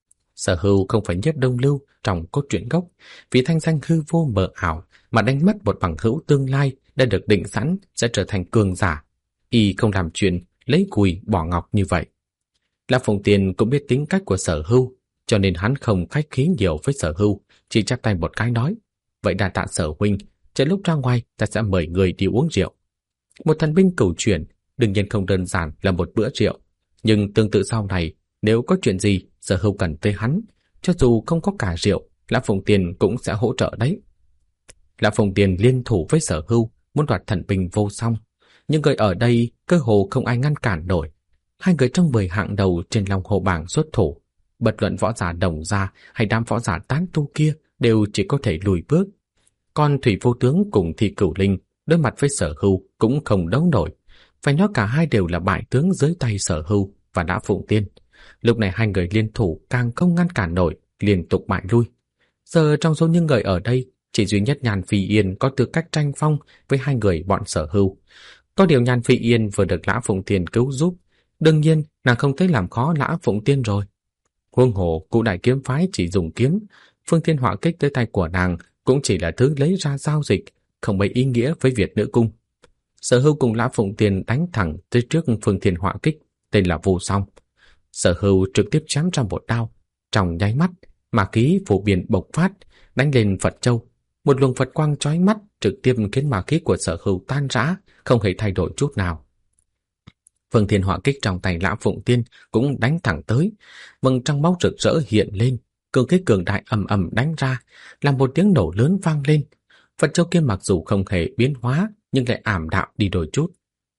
Sở Hưu không phải Nhiếp Đông Lưu trong cốt truyện gốc, vì thanh danh hư vô mờ ảo mà đánh mất một bằng hữu tương lai đã được định sẵn sẽ trở thành cường giả. Y không làm chuyện lấy cùi bỏ ngọc như vậy. Lã Phụng Tiên cũng biết tính cách của Sở Hưu, cho nên hắn không khách khí nhiều với Sở Hưu, chỉ chắp tay một cái nói, vậy đa tạ Sở huynh, chờ lúc ra ngoài ta sẽ mời người đi uống rượu. Một thần binh cửu chuyển đương nhiên không đơn giản là một bữa rượu, nhưng tương tự sau này nếu có chuyện gì Sở Hưu cần tới hắn, cho dù không có cả rượu, Lã Phụng Tiên cũng sẽ hỗ trợ đấy. Lã Phụng Tiên liên thủ với Sở Hưu muốn đoạt thần binh vô song, nhưng người ở đây cơ hồ không ai ngăn cản nổi. Hai người trong 10 hạng đầu trên Long Hồ bảng xuất thủ, bất luận võ giả đồng gia hay đám võ giả tán tu kia đều chỉ có thể lùi bước. Còn Thủy Vô Tướng cùng Thi Cửu Linh đối mặt với Sở Hưu cũng không đấu nổi, phải nói cả hai đều là bại tướng dưới tay Sở Hưu và Lã Phụng Tiên. Lúc này hai người liên thủ càng không ngăn cản nổi, liên tục bại lui. Giờ trong số những người ở đây, chỉ duy nhất Nhan Phi Yên có tư cách tranh phong với hai người bọn Sở Hưu. Có điều Nhan Phi Yên vừa được Lã Phụng Tiên cứu giúp, đương nhiên nàng không thấy làm khó Lã Phụng Tiên rồi. Huống hồ cụ đại kiếm phái chỉ dùng kiếm, Phương Thiên Họa Kích tới tay của nàng cũng chỉ là thứ lấy ra giao dịch, không mấy ý nghĩa với Việt Nữ Cung. Sở Hưu cùng Lã Phụng Tiên đánh thẳng tới trước Phương Thiên Họa Kích tên là vô song. Sở Hưu trực tiếp chém ra một đao, trong nháy mắt mà khí phổ biển bộc phát, đánh lên Phật Châu. Một luồng Phật quang chói mắt trực tiếp khiến ma khí của Sở Hưu tan rã, không hề thay đổi chút nào. Phương Thiên Họa Kích trong tay Lã Phụng Tiên cũng đánh thẳng tới, vầng trăng máu rực rỡ hiện lên, cường khí cường đại ầm ầm đánh ra, làm một tiếng nổ lớn vang lên. Phật Châu kia mặc dù không hề biến hóa, nhưng lại ảm đạm đi đôi chút.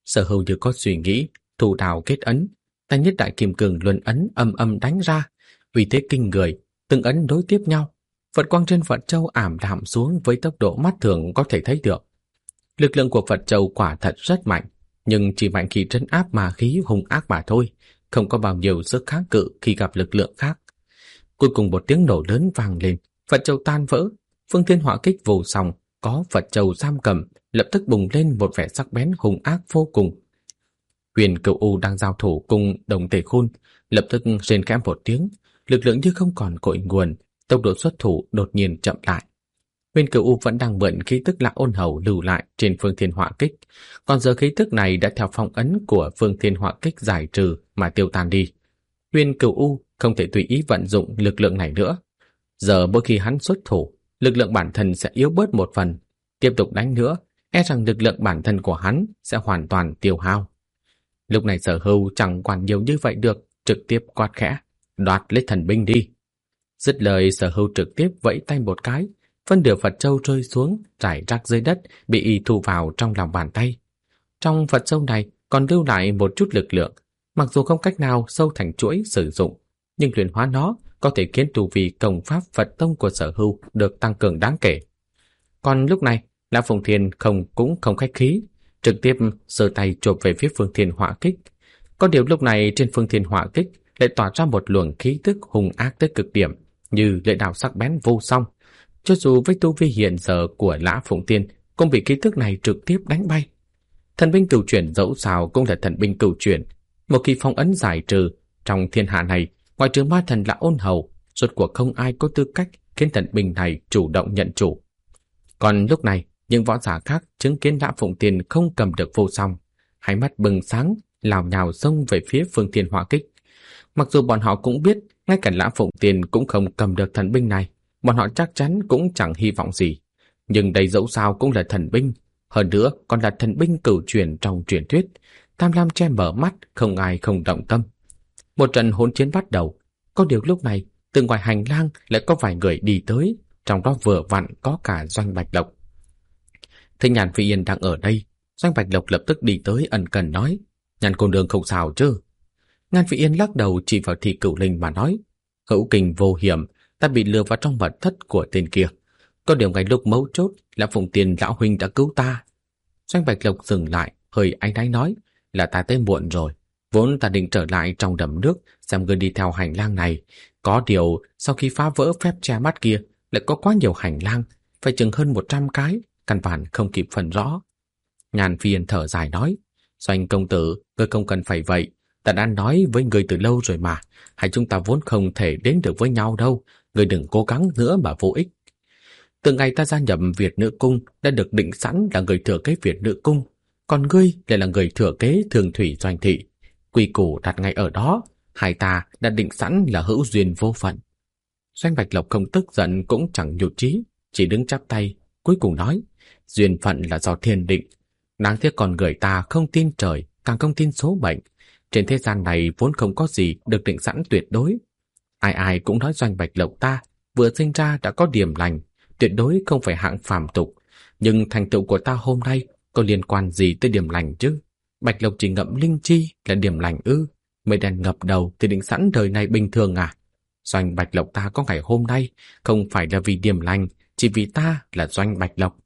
Sở Hưu như có suy nghĩ, thủ đào kết ấn, tay nhất đại kim cương luân ấn âm âm đánh ra, uy thế kinh người, từng ấn đối tiếp nhau. Phật quang trên Phật Châu ảm đạm xuống với tốc độ mắt thường có thể thấy được. Lực lượng của Phật Châu quả thật rất mạnh, nhưng chỉ mạnh khi trấn áp ma khí hung ác mà thôi, không có bao nhiêu sức kháng cự khi gặp lực lượng khác. Cuối cùng một tiếng nổ lớn vang lên, Phật Châu tan vỡ, Phương Thiên Hỏa Kích vô song có Phật Châu giam cầm, lập tức bùng lên một vẻ sắc bén hung ác vô cùng. Huyền Cửu U đang giao thủ cùng Đồng Tề Khôn, lập tức rên khẽ một tiếng, lực lượng như không còn cội nguồn, tốc độ xuất thủ đột nhiên chậm lại. Huyền Cửu U vẫn đang mượn khí tức Lã Ôn Hầu lưu lại trên Phương Thiên Hỏa Kích, còn giờ khí tức này đã theo phong ấn của Phương Thiên Hỏa Kích giải trừ mà tiêu tan đi. Huyền Cửu U không thể tùy ý vận dụng lực lượng này nữa. Giờ mỗi khi hắn xuất thủ, lực lượng bản thân sẽ yếu bớt một phần. Tiếp tục đánh nữa, e rằng lực lượng bản thân của hắn sẽ hoàn toàn tiêu hao. Lúc này Sở Hưu chẳng quản nhiều như vậy được, trực tiếp quát khẽ, đoạt lấy thần binh đi. Dứt lời, Sở Hưu trực tiếp vẫy tay một cái, phân nửa Phật Châu rơi xuống, rải rác dưới đất, bị y thu vào trong lòng bàn tay. Trong Phật Châu này còn lưu lại một chút lực lượng, mặc dù không cách nào sâu thành chuỗi sử dụng, nhưng luyện hóa nó có thể khiến tu vi công pháp Phật tông của Sở Hưu được tăng cường đáng kể. Còn lúc này, Lã Phụng Thiên cũng không khách khí, trực tiếp giơ tay chộp về phía Phương Thiên Hỏa Kích. Có điều lúc này trên Phương Thiên Hỏa Kích lại tỏa ra một luồng khí tức hung ác tới cực điểm, như lưỡi đao sắc bén vô song. Cho dù với tu vi hiện giờ của Lã Phụng Thiên cũng bị khí tức này trực tiếp đánh bay. Thần binh cửu chuyển dẫu sao cũng là thần binh cửu chuyển, một khi phong ấn giải trừ, trong thiên hạ này, ngoài trừ ma thần Lã Ôn Hầu, rốt cuộc không ai có tư cách khiến thần binh này chủ động nhận chủ. Còn lúc này, những võ giả khác chứng kiến Lã Phụng Thiên không cầm được vô song, hai mắt bừng sáng, lảo nhào xông về phía Phương Thiên Hỏa Kích. Mặc dù bọn họ cũng biết, ngay cả Lã Phụng Thiên cũng không cầm được thần binh này, bọn họ chắc chắn cũng chẳng hy vọng gì. Nhưng đây dẫu sao cũng là thần binh, hơn nữa còn là thần binh cửu truyền trong truyền thuyết. Tham lam che mở mắt, không ai không động tâm. Một trận hỗn chiến bắt đầu. Có điều lúc này, từ ngoài hành lang lại có vài người đi tới, trong đó vừa vặn có cả Doanh Bạch Lộc. Thấy Nhàn Phi Yên đang ở đây, Doanh Bạch Lộc lập tức đi tới ân cần nói, Nhàn cô nương không sao chứ? Nhàn Phi Yên lắc đầu chỉ vào Thị Cửu Linh mà nói, hữu kinh vô hiểm, ta bị lừa vào trong mật thất của tên kia. Có điều ngay lúc mấu chốt là Phụng Tiền lão huynh đã cứu ta. Doanh Bạch Lộc dừng lại, hơi áy náy nói, là ta tới muộn rồi. Vốn ta định trở lại trong đầm nước xem người đi theo hành lang này. Có điều sau khi phá vỡ phép che mắt kia lại có quá nhiều hành lang, phải chừng hơn 100 cái, căn bản không kịp phân rõ. Nhàn Phi Yên thở dài nói, Doanh công tử, ngươi không cần phải vậy. Ta đã nói với ngươi từ lâu rồi mà, hai chúng ta vốn không thể đến được với nhau đâu. Ngươi đừng cố gắng nữa mà vô ích. Từ ngày ta gia nhập Việt Nữ Cung đã được định sẵn là người thừa kế Việt Nữ Cung, còn ngươi lại là người thừa kế Thường Thủy Doanh Thị. Quy củ đặt ngay ở đó, hai ta đã định sẵn là hữu duyên vô phận. Doanh Bạch Lộc không tức giận cũng chẳng nhụt chí, chỉ đứng chắp tay, cuối cùng nói, duyên phận là do thiên định. Đáng tiếc còn người ta không tin trời, càng không tin số mệnh. Trên thế gian này vốn không có gì được định sẵn tuyệt đối. Ai ai cũng nói Doanh Bạch Lộc ta vừa sinh ra đã có điểm lành, tuyệt đối không phải hạng phàm tục. Nhưng thành tựu của ta hôm nay có liên quan gì tới điểm lành chứ? Bạch Lộc chỉ ngậm linh chi là điểm lành ư? Mây đen ngập đầu thì định sẵn đời này bình thường à? Doanh Bạch Lộc ta có ngày hôm nay không phải là vì điểm lành, chỉ vì ta là Doanh Bạch Lộc.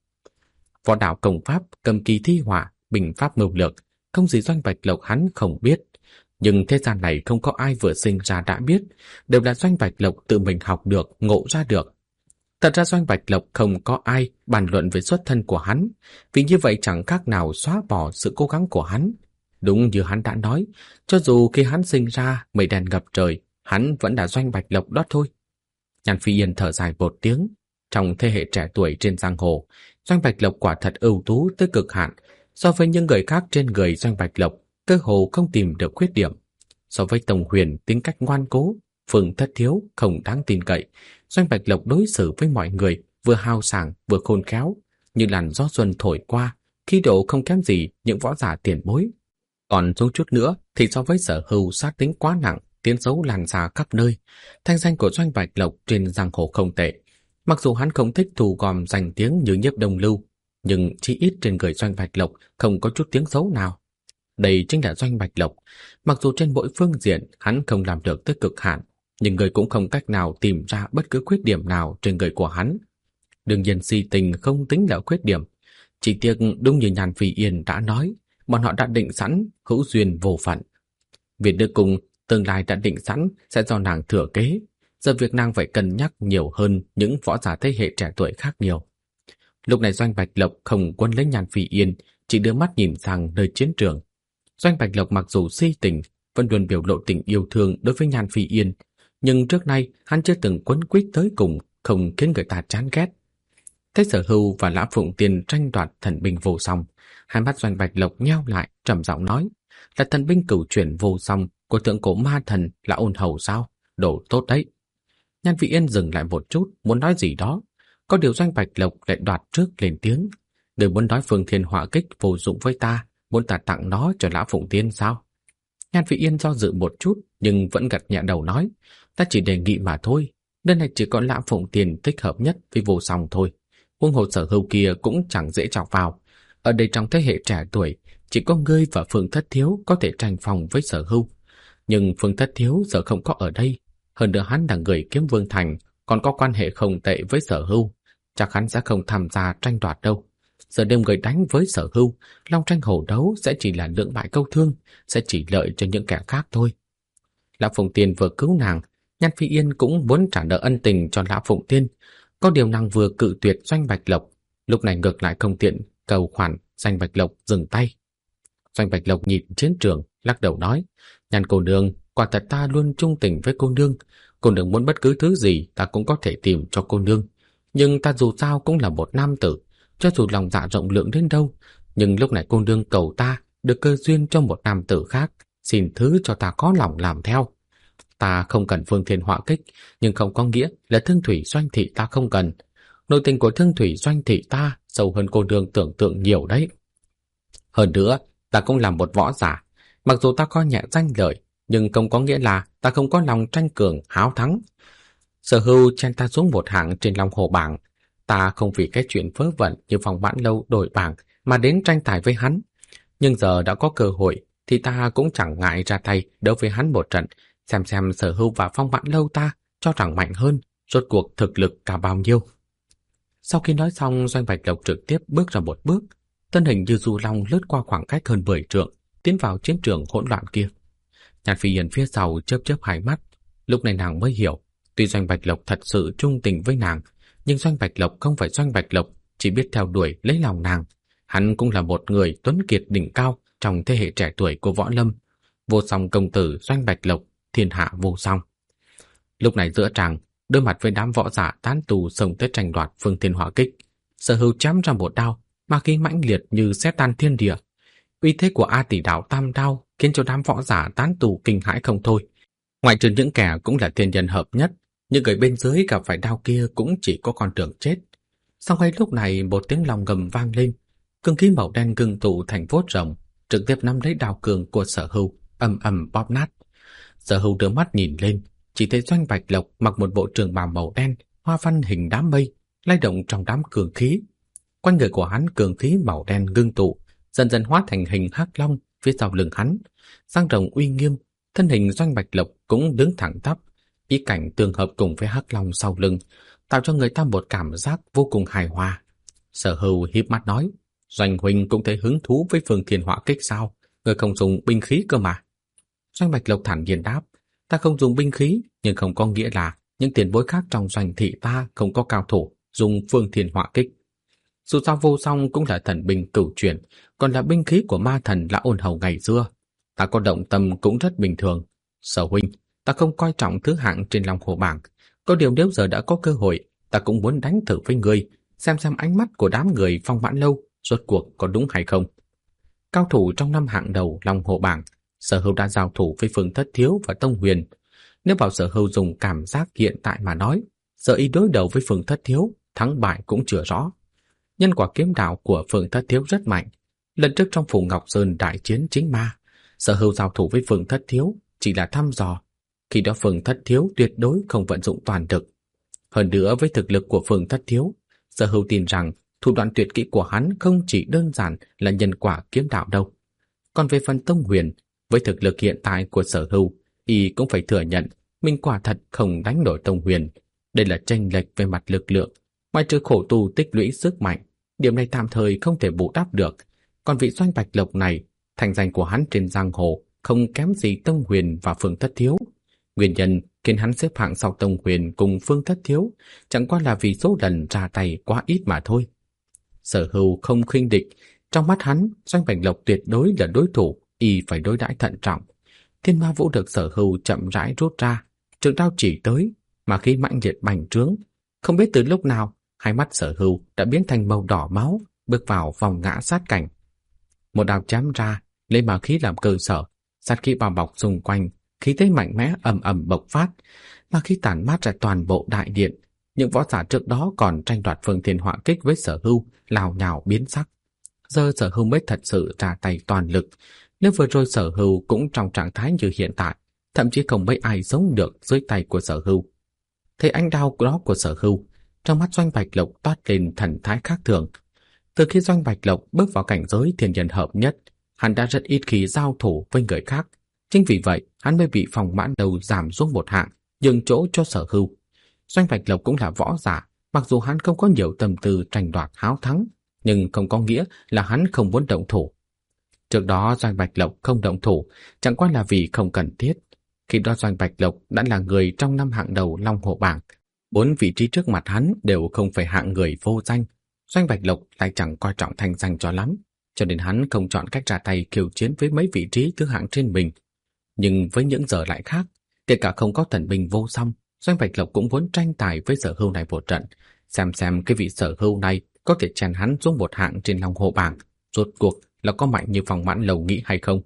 Võ đạo công pháp, cầm kỳ thi họa, bình pháp mưu lược, không gì Doanh Bạch Lộc hắn không biết. Nhưng thế gian này không có ai vừa sinh ra đã biết, đều là Doanh Bạch Lộc tự mình học được, ngộ ra được. Thật ra Doanh Bạch Lộc không có ai bàn luận về xuất thân của hắn, vì như vậy chẳng khác nào xóa bỏ sự cố gắng của hắn. Đúng như hắn đã nói, cho dù khi hắn sinh ra mây đen ngập trời, hắn vẫn là Doanh Bạch Lộc đó thôi. Nhàn Phi Yên thở dài một tiếng, trong thế hệ trẻ tuổi trên giang hồ, Doanh Bạch Lộc quả thật ưu tú tới cực hạn. So với những người khác trên người Doanh Bạch Lộc, cơ hồ không tìm được khuyết điểm. So với Tông Huyền tính cách ngoan cố, Phương Thất Thiếu không đáng tin cậy, Doanh Bạch Lộc đối xử với mọi người vừa hào sảng vừa khôn khéo, như làn gió xuân thổi qua, khí độ không kém gì những võ giả tiền bối. Còn số chút nữa thì so với Sở Hưu sát tính quá nặng, tiếng xấu lan ra khắp nơi. Thanh danh của Doanh Bạch Lộc trên giang hồ không tệ. Mặc dù hắn không thích thu gom danh tiếng như Nhiếp Đông Lưu, nhưng chỉ ít trên người Doanh Bạch Lộc không có chút tiếng xấu nào. Đây chính là Doanh Bạch Lộc. Mặc dù trên mỗi phương diện hắn không làm được tới cực hạn, nhưng người cũng không cách nào tìm ra bất cứ khuyết điểm nào trên người của hắn. Đương nhiên si tình không tính là khuyết điểm. Chỉ tiếc đúng như Nhan Phi Yên đã nói, bọn họ đã định sẵn hữu duyên vô phận. Việt Đức Cung tương lai đã định sẵn sẽ do nàng thừa kế. Giờ việc nàng phải cân nhắc nhiều hơn những võ giả thế hệ trẻ tuổi khác nhiều. Lúc này Doanh Bạch Lộc không quân lấy Nhan Phi Yên, chỉ đưa mắt nhìn sang nơi chiến trường. Doanh Bạch Lộc mặc dù si tình, vẫn luôn biểu lộ tình yêu thương đối với Nhan Phi Yên, nhưng trước nay hắn chưa từng quấn quýt tới cùng, không khiến người ta chán ghét. Thấy Sở Hưu và Lã Phụng Tiên tranh đoạt thần binh vô song, hai mắt Doanh Bạch Lộc nheo lại, trầm giọng nói, là thần binh cửu chuyển vô song của thượng cổ ma thần là Ôn Hầu sao? Đồ tốt đấy. Nhan Phi Yên dừng lại một chút, muốn nói gì đó. Có điều Doanh Bạch Lộc lại đoạt trước lên tiếng. Người muốn nói Phương Thiên Hỏa Kích vô dụng với ta, muốn ta tặng nó cho Lã Phụng Tiên sao? Nhan Phi Yên do dự một chút, nhưng vẫn gật nhẹ đầu nói, ta chỉ đề nghị mà thôi. Nơi này chỉ có Lã Phụng Tiên thích hợp nhất với vô song thôi. Huống hồ Sở Hưu kia cũng chẳng dễ chọc vào. Ở đây trong thế hệ trẻ tuổi, chỉ có ngươi và Phương Thất Thiếu có thể tranh phòng với Sở Hưu. Nhưng Phương Thất Thiếu giờ không có ở đây. Hơn nữa hắn là người Kiếm Vương Thành, còn có quan hệ không tệ với Sở Hưu. Chắc hắn sẽ không tham gia tranh đoạt đâu. Giờ đem người đánh với Sở Hưu, long tranh hổ đấu sẽ chỉ là lưỡng bại câu thương, sẽ chỉ lợi cho những kẻ khác thôi. Lã Phụng Tiên vừa cứu nàng, Nhan Phi Yên cũng muốn trả nợ ân tình cho Lã Phụng Tiên. Có điều nàng vừa cự tuyệt Doanh Bạch Lộc, lúc này ngược lại không tiện cầu khoản Doanh Bạch Lộc dừng tay. Doanh Bạch Lộc nhìn chiến trường, lắc đầu nói, Nhan cô nương, quả thật ta luôn trung tình với cô nương muốn bất cứ thứ gì ta cũng có thể tìm cho cô nương. Nhưng ta dù sao cũng là một nam tử, cho dù lòng dạ rộng lượng đến đâu, nhưng lúc này cô nương cầu ta được cơ duyên cho một nam tử khác, xin thứ cho ta có lòng làm theo. Ta không cần Phương Thiên Hỏa Kích, nhưng không có nghĩa là Thương Thủy Doanh Thị ta không cần. Nội tình của Thương Thủy Doanh Thị ta sâu hơn cô nương tưởng tượng nhiều đấy. Hơn nữa, ta cũng là một võ giả. Mặc dù ta coi nhẹ danh lợi, nhưng không có nghĩa là ta không có lòng tranh cường, háo thắng. Sở Hưu chen ta xuống một hạng trên Long Hồ bảng. Ta không vì cái chuyện vớ vẩn như Phòng Mãn Lâu đổi bảng mà đến tranh tài với hắn. Nhưng giờ đã có cơ hội, thì ta cũng chẳng ngại ra tay đấu với hắn một trận, xem Sở Hưu và Phong Mãn Lâu ta cho rằng mạnh hơn, rốt cuộc thực lực cả bao nhiêu. Sau khi nói xong, Doanh Bạch Lộc trực tiếp bước ra một bước, thân hình như du long lướt qua khoảng cách hơn 10 trượng, tiến vào chiến trường hỗn loạn kia. Nhan Phi Yên phía sau chớp chớp hai mắt, lúc này nàng mới hiểu, tuy Doanh Bạch Lộc thật sự trung tình với nàng, nhưng Doanh Bạch Lộc không phải Doanh Bạch Lộc chỉ biết theo đuổi lấy lòng nàng. Hắn cũng là một người tuấn kiệt đỉnh cao trong thế hệ trẻ tuổi của võ lâm, vô song công tử Doanh Bạch Lộc, thiên hạ vô song. Lúc này giữa tràng, đối mặt với đám võ giả tán tù xông tới tranh đoạt Phương Thiên Hỏa Kích, Sở Hưu chém ra một đao, ma khí mãnh liệt như xé tan thiên địa. Uy thế của A Tỷ Đạo Tam Đao khiến cho đám võ giả tán tù kinh hãi không thôi. Ngoại trừ những kẻ cũng là thiên nhân hợp nhất, những người bên dưới gặp phải đao kia cũng chỉ có con đường chết. Sau ngay lúc này một tiếng lòng gầm vang lên, cương khí màu đen ngưng tụ thành vuốt rồng, trực tiếp nắm lấy đao cường của Sở Hưu, ầm ầm bóp nát. Sở Hưu đưa mắt nhìn lên, chỉ thấy Doanh Bạch Lộc mặc một bộ trường bào màu đen, hoa văn hình đám mây, lay động trong đám cường khí. Quanh người của hắn cường khí màu đen ngưng tụ, dần dần hóa thành hình hắc long phía sau lưng hắn. Răng rồng uy nghiêm, thân hình Doanh Bạch Lộc cũng đứng thẳng tắp, ý cảnh tương hợp cùng với hắc long sau lưng, tạo cho người ta một cảm giác vô cùng hài hòa. Sở Hưu híp mắt nói, Doanh huynh cũng thấy hứng thú với Phương Thiên Hỏa Kích sao? Người không dùng binh khí cơ mà. Doanh Bạch Lộc thản nhiên đáp, ta không dùng binh khí, nhưng không có nghĩa là những tiền bối khác trong doanh thị ta không có cao thủ dùng Phương Thiên Hỏa Kích. Dù sao vô song cũng là thần binh cửu chuyển, còn là binh khí của ma thần là Ôn Hầu ngày xưa. Ta có động tâm cũng rất bình thường. Sở huynh, ta không coi trọng thứ hạng trên Long Hồ bảng. Có điều nếu giờ đã có cơ hội, ta cũng muốn đánh thử với ngươi, xem ánh mắt của đám người Phong Mãn Lâu rốt cuộc có đúng hay không. Cao thủ trong 5 hạng đầu Long Hồ bảng, Sở Hưu đã giao thủ với Phương Thất Thiếu và Tông Huyền. Nếu bảo Sở Hưu dùng cảm giác hiện tại mà nói, giờ y đối đầu với Phương Thất Thiếu, thắng bại cũng chưa rõ. Nhân quả kiếm đạo của Phương Thất Thiếu rất mạnh. Lần trước trong phủ Ngọc Sơn đại chiến chính ma, Sở Hưu giao thủ với Phương Thất Thiếu chỉ là thăm dò. Khi đó Phương Thất Thiếu tuyệt đối không vận dụng toàn lực. Hơn nữa với thực lực của Phương Thất Thiếu, Sở Hưu tin rằng thủ đoạn tuyệt kỹ của hắn không chỉ đơn giản là nhân quả kiếm đạo đâu. Còn về phần Tông Huyền, với thực lực hiện tại của Sở Hưu, y cũng phải thừa nhận mình quả thật không đánh nổi Tông Huyền. Đây là chênh lệch về mặt lực lượng, ngoài trừ khổ tu tích lũy sức mạnh, điểm này tạm thời không thể bù đắp được. Còn vị Doanh Bạch Lộc này, thành danh của hắn trên giang hồ không kém gì Tông Huyền và Phương Thất Thiếu. Nguyên nhân khiến hắn xếp hạng sau Tông Huyền cùng Phương Thất Thiếu chẳng qua là vì số lần ra tay quá ít mà thôi. Sở Hưu không khinh địch, trong mắt hắn, Doanh Bạch Lộc tuyệt đối là đối thủ, y phải đối đãi thận trọng. Thiên Ma Vũ được Sở Hưu chậm rãi rút ra, trường đao chỉ tới, mà khi mãnh liệt bành trướng, không biết từ lúc nào, hai mắt Sở Hưu đã biến thành màu đỏ máu, bước vào vòng ngã sát cảnh. Một đao chém ra, lấy ma khí làm cơ sở, sát khí bao bọc xung quanh, khí thế mạnh mẽ ầm ầm bộc phát, ma khí tản mát ra toàn bộ đại điện. Những võ giả trước đó còn tranh đoạt Phương Thiên Họa Kích với Sở Hưu, lào nhào biến sắc. Giờ Sở Hưu mới thật sự ra tay toàn lực. Nếu vừa rồi Sở Hưu cũng trong trạng thái như hiện tại, thậm chí không mấy ai sống được dưới tay của Sở Hưu. Thấy ánh đao đó của Sở Hưu, trong mắt Doanh Bạch Lộc toát lên thần thái khác thường. Từ khi Doanh Bạch Lộc bước vào cảnh giới thiên nhân hợp nhất, hắn đã rất ít khi giao thủ với người khác. Chính vì vậy, hắn mới bị phòng mãn đầu giảm xuống một hạng, nhường chỗ cho Sở Hưu. Doanh Bạch Lộc cũng là võ giả, mặc dù hắn không có nhiều tâm tư tranh đoạt háo thắng, nhưng không có nghĩa là hắn không muốn động thủ. Trước đó Doanh Bạch Lộc không động thủ, chẳng qua là vì không cần thiết. Khi đó Doanh Bạch Lộc đã là người trong 5 hạng đầu Long Hổ bảng, 4 vị trí trước mặt hắn đều không phải hạng người vô danh. Doanh Bạch Lộc lại chẳng coi trọng thanh danh cho lắm, cho nên hắn không chọn cách ra tay khiêu chiến với mấy vị trí thứ hạng trên mình. Nhưng với những giờ lại khác, kể cả không có thần binh vô song, Doanh Bạch Lộc cũng muốn tranh tài với Sở Hưu này một trận, xem cái vị Sở Hưu này có thể chèn hắn xuống một hạng trên Long Hổ bảng, rốt cuộc là có mạnh như phòng mãn lầu nghĩ hay không.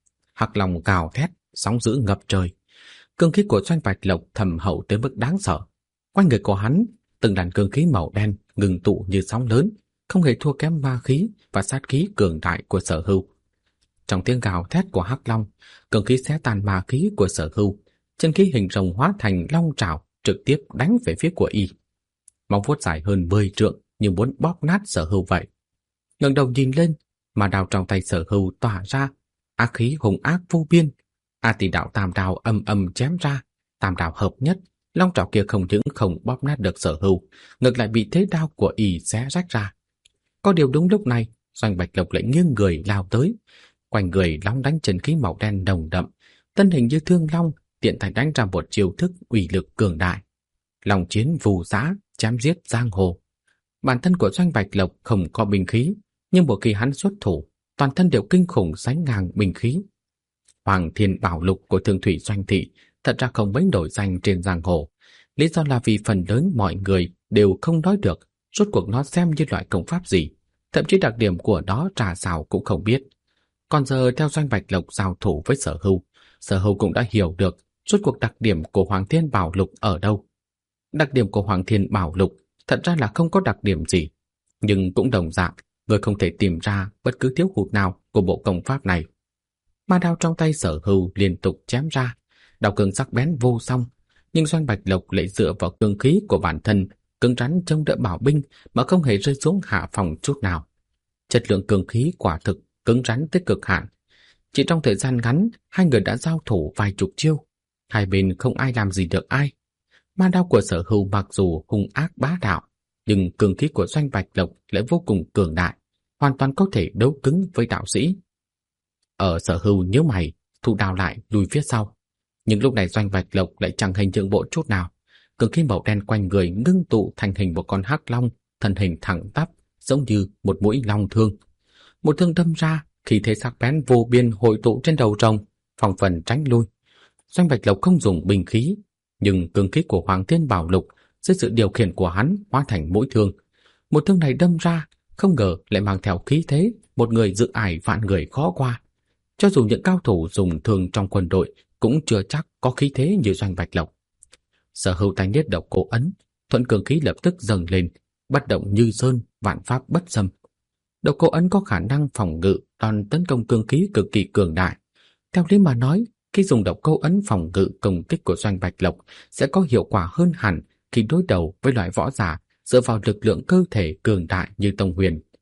Hắc Long gào thét, sóng dữ ngập trời. Cương khí của Doanh Bạch Lộc thầm hậu tới mức đáng sợ. Quanh người của hắn, từng đàn cương khí màu đen ngừng tụ như sóng lớn, không hề thua kém ma khí và sát khí cường đại của Sở Hưu. Trong tiếng gào thét của Hắc Long, cương khí xé tan ma khí của Sở Hưu, chân khí hình rồng hóa thành long trảo trực tiếp đánh về phía của y. Móng vuốt dài hơn 10 trượng như muốn bóp nát Sở Hưu vậy. Ngẩng đầu nhìn lên, mà đao trong tay Sở Hưu tỏa ra ác khí hùng ác vô biên. A Tỷ Đạo tam đao âm âm chém ra, tam đao hợp nhất, long trảo kia không những không bóp nát được Sở Hưu, ngược lại bị thế đao của y xé rách ra. Có điều đúng lúc này, Doanh Bạch Lộc lại nghiêng người lao tới, quanh người long đánh chân khí màu đen nồng đậm, thân hình như thương long, tiện tay đánh ra một chiêu thức uy lực cường đại. Long chiến vù giã, chém giết giang hồ. Bản thân của Doanh Bạch Lộc không có binh khí, nhưng một khi hắn xuất thủ, toàn thân đều kinh khủng sánh ngang binh khí. Hoàng Thiên Bảo Lục của Thương Thủy Doanh thị thật ra không mấy nổi danh trên giang hồ. Lý do là vì phần lớn mọi người đều không nói được rốt cuộc nó xem như loại công pháp gì, thậm chí đặc điểm của nó ra sao cũng không biết. Còn giờ theo Doanh Bạch Lộc giao thủ với Sở Hưu cũng đã hiểu được rốt cuộc đặc điểm của Hoàng Thiên Bảo Lục ở đâu. Đặc điểm của Hoàng Thiên Bảo Lục thật ra là không có đặc điểm gì, nhưng cũng đồng dạng, người không thể tìm ra bất cứ thiếu hụt nào của bộ công pháp này. Ma đao trong tay Sở Hưu liên tục chém ra, đao cương sắc bén vô song, nhưng Doanh Bạch Lộc lại dựa vào cương khí của bản thân, cứng rắn chống đỡ bảo binh mà không hề rơi xuống hạ phòng chút nào. Chất lượng cương khí quả thực cứng rắn tới cực hạn. Chỉ trong thời gian ngắn, hai người đã giao thủ vài chục chiêu, hai bên không ai làm gì được ai. Ma đao của Sở Hưu mặc dù hung ác bá đạo, nhưng cương khí của Doanh Bạch Lộc lại vô cùng cường đại, hoàn toàn có thể đấu cứng với đạo sĩ. Ở Sở Hưu nhíu mày, thu đao lại lùi phía sau. Nhưng lúc này Doanh Bạch Lộc lại chẳng hình nhượng bộ chút nào. Cương khí màu đen quanh người ngưng tụ thành hình một con hắc long, thân hình thẳng tắp, giống như một mũi long thương. Một thương đâm ra, khí thế sắc bén vô biên hội tụ trên đầu rồng, phòng phần tránh lui. Doanh Bạch Lộc không dùng binh khí, nhưng cương khí của Hoàng Thiên Bảo Lục dưới sự điều khiển của hắn hóa thành mũi thương. Một thương này đâm ra, không ngờ lại mang theo khí thế một người dự ải vạn người khó qua. Cho dù những cao thủ dùng thương trong quân đội cũng chưa chắc có khí thế như Doanh Bạch Lộc. Sở Hưu tay niết độc cô ấn, thuận cương khí lập tức dâng lên, bất động như sơn, vạn pháp bất xâm. Độc cô ấn có khả năng phòng ngự đòn tấn công cương khí cực kỳ cường đại. Theo lý mà nói, khi dùng độc cô ấn phòng ngự công kích của Doanh Bạch Lộc sẽ có hiệu quả hơn hẳn khi đối đầu với loại võ giả dựa vào lực lượng cơ thể cường đại như Tông Huyền.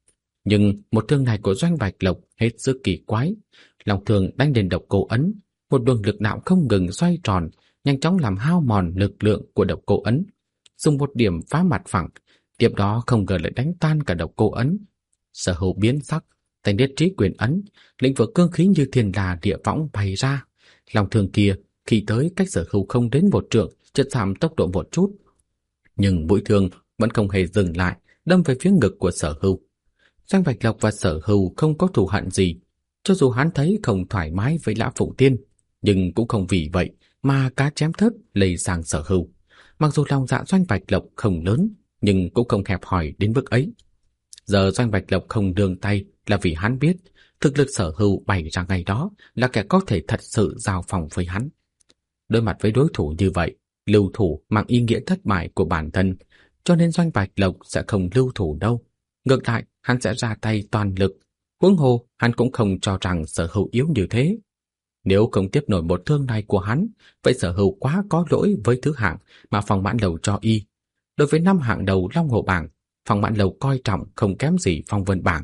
Nhưng một thương này của Doanh Bạch Lộc hết sức kỳ quái. Lòng thương đánh đến độc cô ấn, một luồng lực đạo không ngừng xoay tròn, nhanh chóng làm hao mòn lực lượng của độc cô ấn. Dùng một điểm phá mặt phẳng, tiếp đó không ngờ lại đánh tan cả độc cô ấn. Sở Hữu biến sắc, tay niết trí quyền ấn, lĩnh vực cương khí như thiên đà địa võng bày ra. Lòng thương kia khi tới cách Sở Hữu không đến một trượng, chợt giảm tốc độ một chút, nhưng mũi thương vẫn không hề dừng lại, đâm về phía ngực của Sở Hữu. Doanh Bạch Lộc và Sở Hữu không có thù hận gì, cho dù hắn thấy không thoải mái với Lã Phụng Tiên, nhưng cũng không vì vậy mà cá chém thớt lây sang Sở Hữu. Mặc dù lòng dạ Doanh Bạch Lộc không lớn, nhưng cũng không hẹp hòi đến mức ấy. Giờ Doanh Bạch Lộc không đường tay là vì hắn biết thực lực Sở Hữu bày ra ngày đó là kẻ có thể thật sự giao phòng với hắn. Đối mặt với đối thủ như vậy, lưu thủ mang ý nghĩa thất bại của bản thân, cho nên Doanh Bạch Lộc sẽ không lưu thủ đâu. Ngược lại, hắn sẽ ra tay toàn lực. Huống hồ, hắn cũng không cho rằng Sở Hữu yếu như thế. Nếu không tiếp nổi một thương này của hắn, vậy Sở Hữu quá có lỗi với thứ hạng mà Phong Mãn Lầu cho y. Đối với 5 hạng đầu Long Hổ bảng, Phong Mãn Lầu coi trọng không kém gì Phong Vân bảng.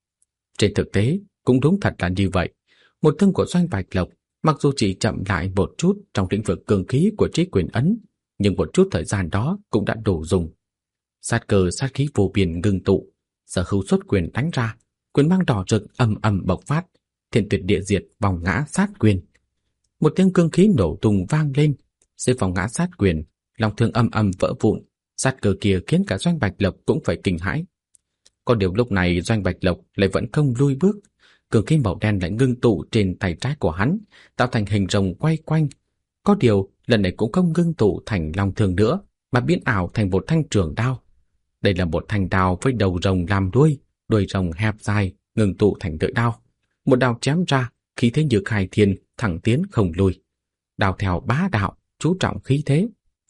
Trên thực tế, cũng đúng thật là như vậy. Một thương của Doanh Bạch Lộc, mặc dù chỉ chậm lại một chút trong lĩnh vực cường khí của trí quyền ấn, nhưng một chút thời gian đó cũng đã đủ dùng. Sát cơ sát khí vô biên ngưng tụ, Sở Hữu xuất quyền đánh ra, quyền mang đỏ rực ầm ầm bộc phát, thiên tuyệt địa diệt vòng ngã sát quyền. Một tiếng cương khí nổ tung vang lên, dưới vòng ngã sát quyền, lòng thương ầm ầm vỡ vụn, sát cơ kia khiến cả Doanh Bạch Lộc cũng phải kinh hãi. Có điều lúc này Doanh Bạch Lộc lại vẫn không lui bước, cương khí màu đen lại ngưng tụ trên tay trái của hắn, tạo thành hình rồng quay quanh. Có điều lần này cũng không ngưng tụ thành long thương nữa, mà biến ảo thành một thanh trường đao. Đây là một thanh đao với đầu rồng làm đuôi, đuôi rồng hẹp dài ngưng tụ thành lưỡi đao. Một đao chém ra, khí thế như khai thiên, thẳng tiến không lùi. Đao theo bá đạo, chú trọng khí thế.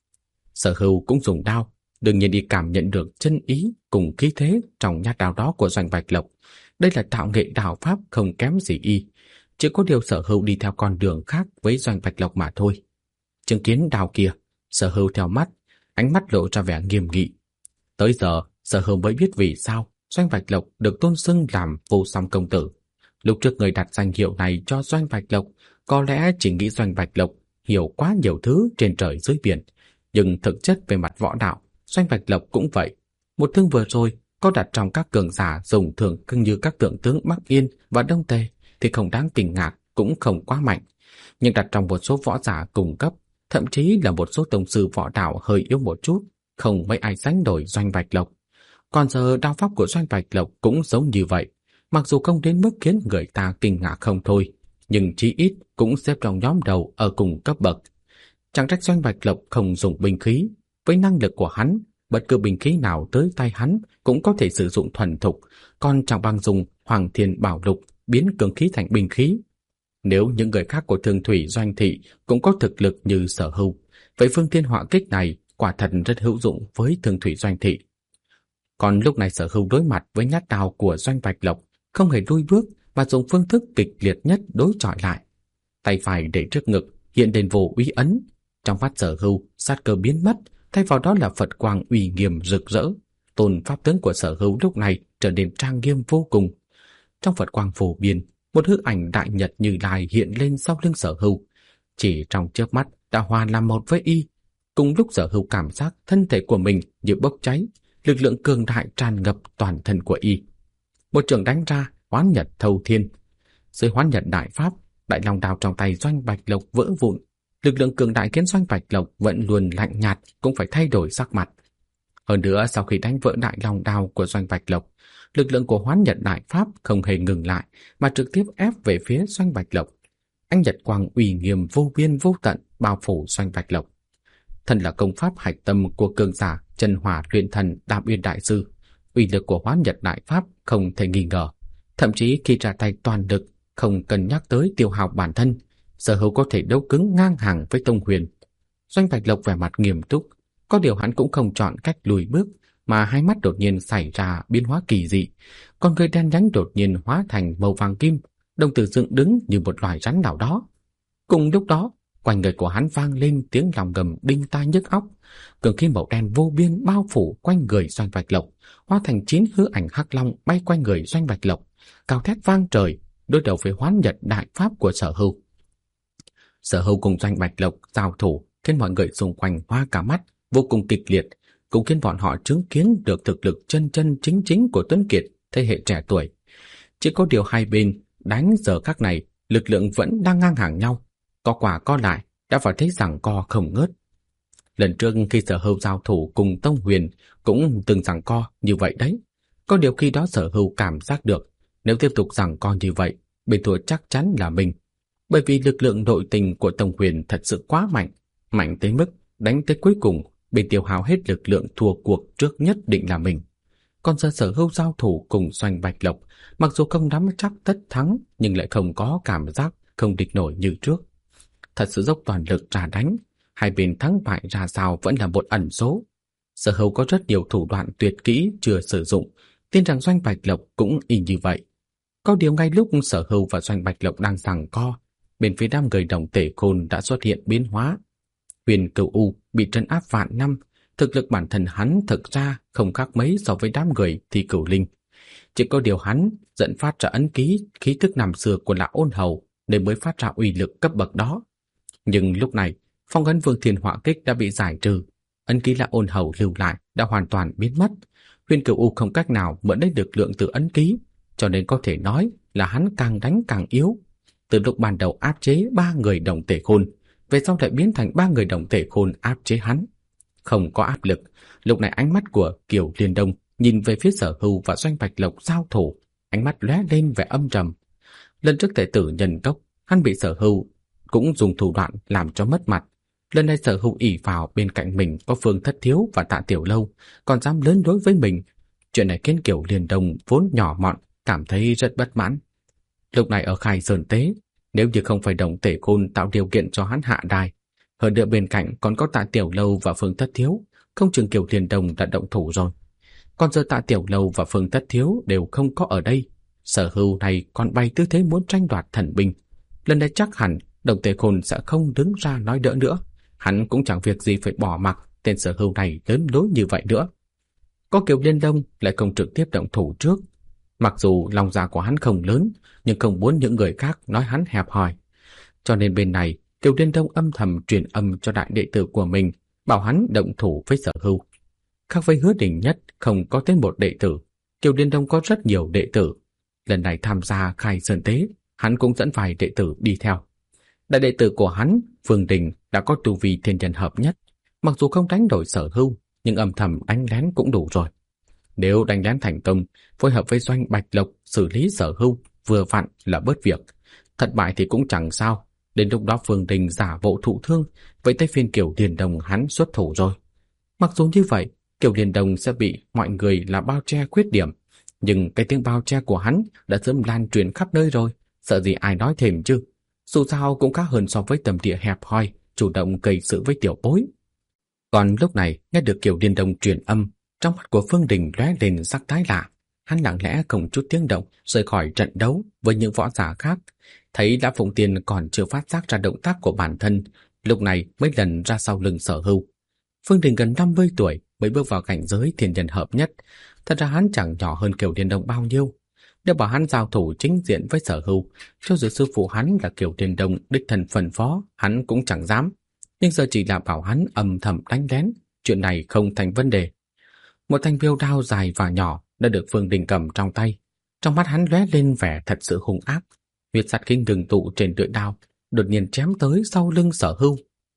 Sở Hữu cũng dùng đao, đương nhiên đi cảm nhận được chân ý cùng khí thế trong nhát đao đó của Doanh Bạch Lộc. Đây là tạo nghệ đao pháp không kém gì y, chỉ có điều Sở Hữu đi theo con đường khác với Doanh Bạch Lộc mà thôi. Chứng kiến đao kia, Sở Hữu theo mắt, ánh mắt lộ ra vẻ nghiêm nghị. Tới giờ, Sở Hữu mới biết vì sao Doanh Bạch Lộc được tôn xưng làm Vô Song công tử. Lúc trước người đặt danh hiệu này cho Doanh Bạch Lộc có lẽ chỉ nghĩ Doanh Bạch Lộc hiểu quá nhiều thứ trên trời dưới biển, nhưng thực chất về mặt võ đạo, Doanh Bạch Lộc cũng vậy. Một thương vừa rồi có đặt trong các cường giả dùng thường cưng như các tượng tướng Bắc Yên và Đông Tề thì không đáng kinh ngạc, cũng không quá mạnh, nhưng đặt trong một số võ giả cùng cấp, thậm chí là một số tông sư võ đạo hơi yếu một chút, không mấy ai sánh nổi Doanh Bạch Lộc. Còn giờ đao pháp của Doanh Bạch Lộc cũng giống như vậy, mặc dù không đến mức khiến người ta kinh ngạc không thôi, nhưng chí ít cũng xếp trong nhóm đầu ở cùng cấp bậc. Chẳng trách Doanh Bạch Lộc không dùng binh khí, với năng lực của hắn, bất cứ binh khí nào tới tay hắn cũng có thể sử dụng thuần thục, còn chẳng bằng dùng Hoàng Thiên Bảo Lục biến cường khí thành binh khí. Nếu những người khác của Thương Thủy Doanh thị cũng có thực lực như Sở Hữu, vậy phương thiên họa kích này quả thật rất hữu dụng với Thương Thủy Doanh thị. Còn lúc này Sở Hữu đối mặt với nhát đao của Doanh Bạch Lộc, không hề lùi bước mà dùng phương thức kịch liệt nhất đối chọi lại. Tay phải để trước ngực, hiện lên Vô Úy ấn. Trong mắt Sở Hữu, sát cơ biến mất, thay vào đó là Phật quang uy nghiêm rực rỡ. Tôn pháp tướng của Sở Hữu lúc này trở nên trang nghiêm vô cùng. Trong Phật quang phổ biên, một hư ảnh đại nhật Như Lai hiện lên sau lưng Sở Hữu. Chỉ trong chớp mắt đã hòa làm một với y. Cùng lúc Sở Hữu cảm giác thân thể của mình như bốc cháy, lực lượng cường đại tràn ngập toàn thân của y. Một trường đánh ra, Hoán Nhật thâu thiên. Dưới Hoán Nhật đại pháp, đại long đao trong tay Doanh Bạch Lộc vỡ vụn. Lực lượng cường đại khiến Doanh Bạch Lộc vẫn luôn lạnh nhạt cũng phải thay đổi sắc mặt. Hơn nữa, sau khi đánh vỡ đại long đao của Doanh Bạch Lộc, lực lượng của Hoán Nhật đại pháp không hề ngừng lại mà trực tiếp ép về phía Doanh Bạch Lộc. Ánh nhật quang uy nghiêm vô biên vô tận bao phủ Doanh Bạch Lộc. Thân là công pháp hạch tâm của cường giả Chân Hỏa Luyện Thần Đàm Uyên đại sư, uy lực của Hoán Nhật đại pháp không thể nghi ngờ. Thậm chí khi ra tay toàn lực, không cần nhắc tới tiêu hao bản thân, Sở Hữu có thể đấu cứng ngang hàng với Tông Huyền. Doanh Bạch Lộc vẻ mặt nghiêm túc, có điều hắn cũng không chọn cách lùi bước, mà hai mắt đột nhiên xảy ra biến hóa kỳ dị, con người đen nhánh đột nhiên hóa thành màu vàng kim, đồng tử dựng đứng như một loài rắn nào đó. Cùng lúc đó, Quanh người của hắn vang lên tiếng lòng gầm đinh tai nhức óc. Cường khí màu đen vô biên bao phủ quanh người Doanh Bạch Lộc, hóa thành 9 hư ảnh hắc long bay quanh người Doanh Bạch Lộc, cao thét vang trời, đối đầu với Hoán Nhật đại pháp của Sở Hưu. Sở Hưu cùng Doanh Bạch Lộc giao thủ khiến mọi người xung quanh hoa cả mắt, vô cùng kịch liệt, cũng khiến bọn họ chứng kiến được thực lực chân chân chính chính của Tuấn Kiệt thế hệ trẻ tuổi. Chỉ có điều hai bên đánh giờ khắc này, lực lượng vẫn đang ngang hàng nhau, có quả có lại, đã phải thấy rằng co không ngớt. Lần trước khi Sở Hưu giao thủ cùng Tông Huyền cũng từng giằng co như vậy đấy. Có điều khi đó Sở Hưu cảm giác được, nếu tiếp tục giằng co như vậy, bên thua chắc chắn là mình. Bởi vì lực lượng nội tình của Tông Huyền thật sự quá mạnh, mạnh tới mức đánh tới cuối cùng, bên tiêu hao hết lực lượng thua cuộc trước nhất định là mình. Còn giờ Sở Hưu giao thủ cùng Doanh Bạch Lộc, mặc dù không nắm chắc tất thắng, nhưng lại không có cảm giác không địch nổi như trước. Thật sự dốc toàn lực ra đánh, hai bên thắng bại ra sao vẫn là một ẩn số. Sở Hưu có rất nhiều thủ đoạn tuyệt kỹ chưa sử dụng, tin rằng Doanh Bạch Lộc cũng y như vậy. Có điều ngay lúc Sở Hưu và Doanh Bạch Lộc đang giằng co, bên phía đám người Đồng Tể Khôn đã xuất hiện biến hóa. Huyền Cửu U bị trấn áp vạn năm, thực lực bản thân hắn thực ra không khác mấy so với đám người Thi Cửu Linh. Chỉ có điều hắn dẫn phát ra ấn ký khí thức năm xưa của Lão Ôn Hầu nên mới phát ra uy lực cấp bậc đó. Nhưng lúc này, phong ấn Vương Thiên Hỏa Kích đã bị giải trừ, ấn ký Lão Ôn Hầu lưu lại đã hoàn toàn biến mất. Huyền Cửu U không cách nào mượn lấy lực lượng từ ấn ký, cho nên có thể nói là hắn càng đánh càng yếu. Từ lúc ban đầu áp chế 3 người Đồng Tể Khôn, về sau lại biến thành 3 người Đồng Tể Khôn áp chế hắn. Không có áp lực, lúc này ánh mắt của Kiều Liên Đông nhìn về phía Sở Hưu và Doanh Bạch Lộc giao thủ, ánh mắt lóe lên vẻ âm trầm. Lần trước Tể tử Nhân Cốc, hắn bị Sở Hưu cũng dùng thủ đoạn làm cho mất mặt. Lần này Sở Hưu ỷ vào bên cạnh mình có Phương Thất Thiếu và Tạ Tiểu Lâu, còn dám lớn đối với mình. Chuyện này khiến Kiều Liên Đông vốn nhỏ mọn cảm thấy rất bất mãn. Lúc này ở Khai Sơn Tế, nếu như không phải Đồng Tể Khôn tạo điều kiện cho hắn hạ đài, hơn nữa bên cạnh còn có Tạ Tiểu Lâu và Phương Thất Thiếu, không chừng Kiều Liên Đông đã động thủ rồi. Còn giờ Tạ Tiểu Lâu và Phương Thất Thiếu đều không có ở đây, Sở Hưu này còn bày tư thế muốn tranh đoạt thần binh. Lần này chắc hẳn Đồng Tể Khôn sẽ không đứng ra nói đỡ nữa, hắn cũng chẳng việc gì phải bỏ mặc tên Sở Hưu này lớn lối như vậy nữa. Có Kiều Liên Đông lại không trực tiếp động thủ trước. Mặc dù lòng dạ của hắn không lớn, nhưng không muốn những người khác nói hắn hẹp hòi. Cho nên bên này, Kiều Liên Đông âm thầm truyền âm cho đại đệ tử của mình, bảo hắn động thủ với Sở Hưu. Khác với Hứa Đình Nhất không có tới một đệ tử, Kiều Liên Đông có rất nhiều đệ tử. Lần này tham gia Khai Sơn Tế, hắn cũng dẫn vài đệ tử đi theo. Đại đệ tử của hắn, Phương Đình, đã có tu vi thiên nhân hợp nhất. Mặc dù không đánh đổi Sở Hưu, nhưng âm thầm đánh lén cũng đủ rồi. Nếu đánh lén thành công, phối hợp với Doanh Bạch Lộc xử lý Sở Hưu, vừa vặn là bớt việc. Thất bại thì cũng chẳng sao. Đến lúc đó Phương Đình giả bộ thụ thương, vậy tới phiên Kiều Liên Đông hắn xuất thủ rồi. Mặc dù như vậy, Kiều Liên Đông sẽ bị mọi người là bao che khuyết điểm, nhưng cái tiếng bao che của hắn đã sớm lan truyền khắp nơi rồi, sợ gì ai nói thêm chứ. Dù sao cũng khác hơn so với tầm địa hẹp hòi, chủ động gây sự với tiểu bối. Còn lúc này, nghe được Kiều Liên Đông truyền âm, trong mắt của Phương Đình lóe lên sắc thái lạ. Hắn lặng lẽ không chút tiếng động rời khỏi trận đấu với những võ giả khác. Thấy Lã Phụng Tiên còn chưa phát giác ra động tác của bản thân, lúc này mới lần ra sau lưng Sở Hưu. Phương Đình gần 50 tuổi mới bước vào cảnh giới thiên nhân hợp nhất. Thật ra hắn chẳng nhỏ hơn Kiều Liên Đông bao nhiêu. Nếu bảo hắn giao thủ chính diện với Sở Hưu, cho dù sư phụ hắn là Kiều Liên Đông đích thân phân phó, hắn cũng chẳng dám. Nhưng giờ chỉ là bảo hắn âm thầm đánh lén, chuyện này không thành vấn đề. Một thanh viêu đao dài và nhỏ đã được Phương Đình cầm trong tay. Trong mắt hắn lóe lên vẻ thật sự hung ác. Huyết sát kinh ngừng tụ trên lưỡi đao, đột nhiên chém tới sau lưng Sở Hưu.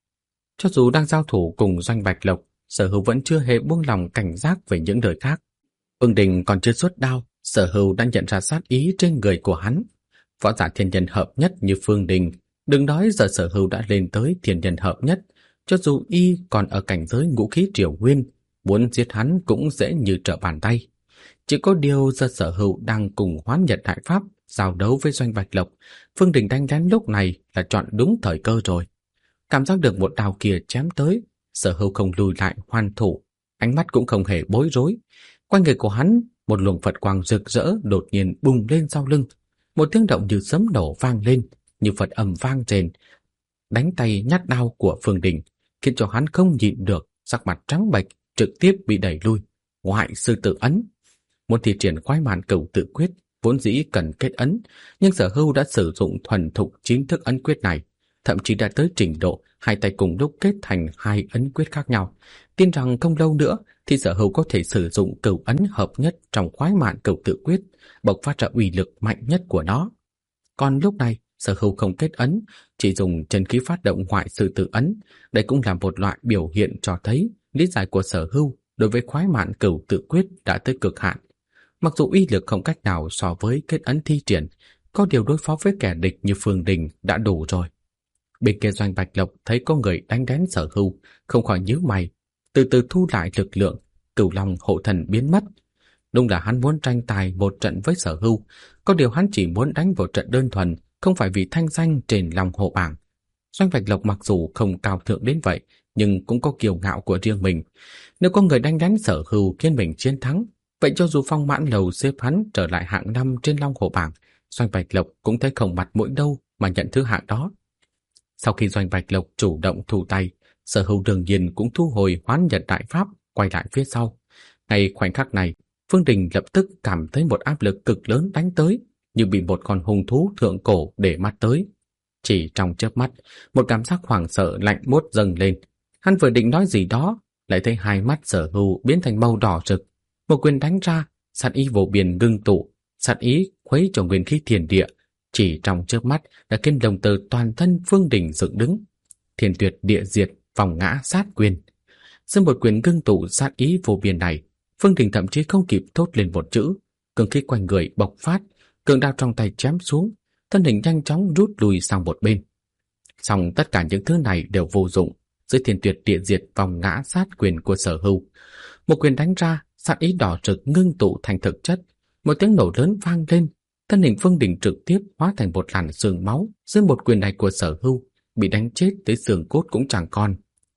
Cho dù đang giao thủ cùng Doanh Bạch Lộc, Sở Hưu vẫn chưa hề buông lòng cảnh giác về những đời khác. Phương Đình còn chưa xuất đao, Sở Hưu đã nhận ra sát ý trên người của hắn. Võ giả thiên nhân hợp nhất như Phương Đình, đừng nói giờ Sở Hưu đã lên tới thiên nhân hợp nhất, cho dù y còn ở cảnh giới ngũ khí triều nguyên, muốn giết hắn cũng dễ như trở bàn tay. Chỉ có điều giờ Sở Hưu đang cùng Hoán Nhật đại pháp giao đấu với Doanh Bạch Lộc, Phương Đình đánh lén lúc này là chọn đúng thời cơ rồi. Cảm giác được một đao kia chém tới, Sở Hưu không lùi lại hoàn thủ, ánh mắt cũng không hề bối rối. Quanh người của hắn, một luồng Phật quang rực rỡ đột nhiên bùng lên sau lưng, một tiếng động như sấm nổ vang lên, như Phật âm vang rền, đánh tay nhát đao của Phương Đình, khiến cho hắn không nhịn được, sắc mặt trắng bệch, trực tiếp bị đẩy lui. Ngoại sư tử ấn. Muốn thi triển khoái mạn cửu tự quyết, vốn dĩ cần kết ấn, nhưng Sở Hưu đã sử dụng thuần thục chính thức ấn quyết này, thậm chí đã tới trình độ hai tay cùng lúc kết thành hai ấn quyết khác nhau. Tin rằng không lâu nữa thì Sở Hưu có thể sử dụng cửu ấn hợp nhất trong khoái mạn cửu tự quyết, bộc phát ra uy lực mạnh nhất của nó. Còn lúc này, Sở Hưu không kết ấn, chỉ dùng chân khí phát động ngoại sư tử ấn. Đây cũng là một loại biểu hiện cho thấy lý giải của Sở Hưu đối với khoái mạn cửu tự quyết đã tới cực hạn. Mặc dù uy lực không cách nào so với kết ấn thi triển, có điều đối phó với kẻ địch như Phương Đình đã đủ rồi. Bên kia Doanh Bạch Lộc thấy có người đánh đến Sở Hưu, không khỏi nhíu mày, từ từ thu lại lực lượng, Cửu Long hộ thần biến mất. Đúng là hắn muốn tranh tài một trận với Sở Hưu, có điều hắn chỉ muốn đánh một trận đơn thuần, không phải vì thanh danh trên Long Hồ bảng. Doanh Bạch Lộc mặc dù không cao thượng đến vậy, nhưng cũng có kiêu ngạo của riêng mình. Nếu có người đánh Sở Hưu khiến mình chiến thắng, vậy cho dù Phong Mãn Lầu xếp hắn trở lại hạng 5 trên Long Hồ bảng, Doanh Bạch Lộc cũng thấy không mặt mũi đâu mà nhận thứ hạng đó. Sau khi Doanh Bạch Lộc chủ động thu tay, Sở Hưu đương nhiên cũng thu hồi Hoán Nhật Đại Pháp, quay lại phía sau. Ngay khoảnh khắc này, Phương Đình lập tức cảm thấy một áp lực cực lớn đánh tới, như bị một con hung thú thượng cổ để mắt tới. Chỉ trong chớp mắt, một cảm giác hoảng sợ lạnh buốt dâng lên. Hắn vừa định nói gì đó, lại thấy hai mắt Sở Hưu biến thành màu đỏ rực. Một quyền đánh ra, sát ý vô biên ngưng tụ, sát ý khuấy cho nguyên khí thiên địa. Chỉ trong chớp mắt đã khiến đồng tử toàn thân Phương Đình dựng đứng. Thiên tuyệt địa diệt, vòng ngã sát quyền. Dưới một quyền ngưng tụ sát ý vô biên này, Phương Đình thậm chí không kịp thốt lên một chữ, cường khí quanh người bộc phát, cường đao trong tay chém xuống, thân hình nhanh chóng rút lui sang một bên. Song tất cả những thứ này đều vô dụng dưới thiên tuyệt địa diệt vòng ngã sát quyền của Sở Hưu. Một quyền đánh ra, sát ý đỏ rực ngưng tụ thành thực chất, một tiếng nổ lớn vang lên, thân hình Phương Đình trực tiếp hóa thành một làn sương máu dưới một quyền này của Sở Hưu, bị đánh chết tới xương cốt cũng chẳng còn.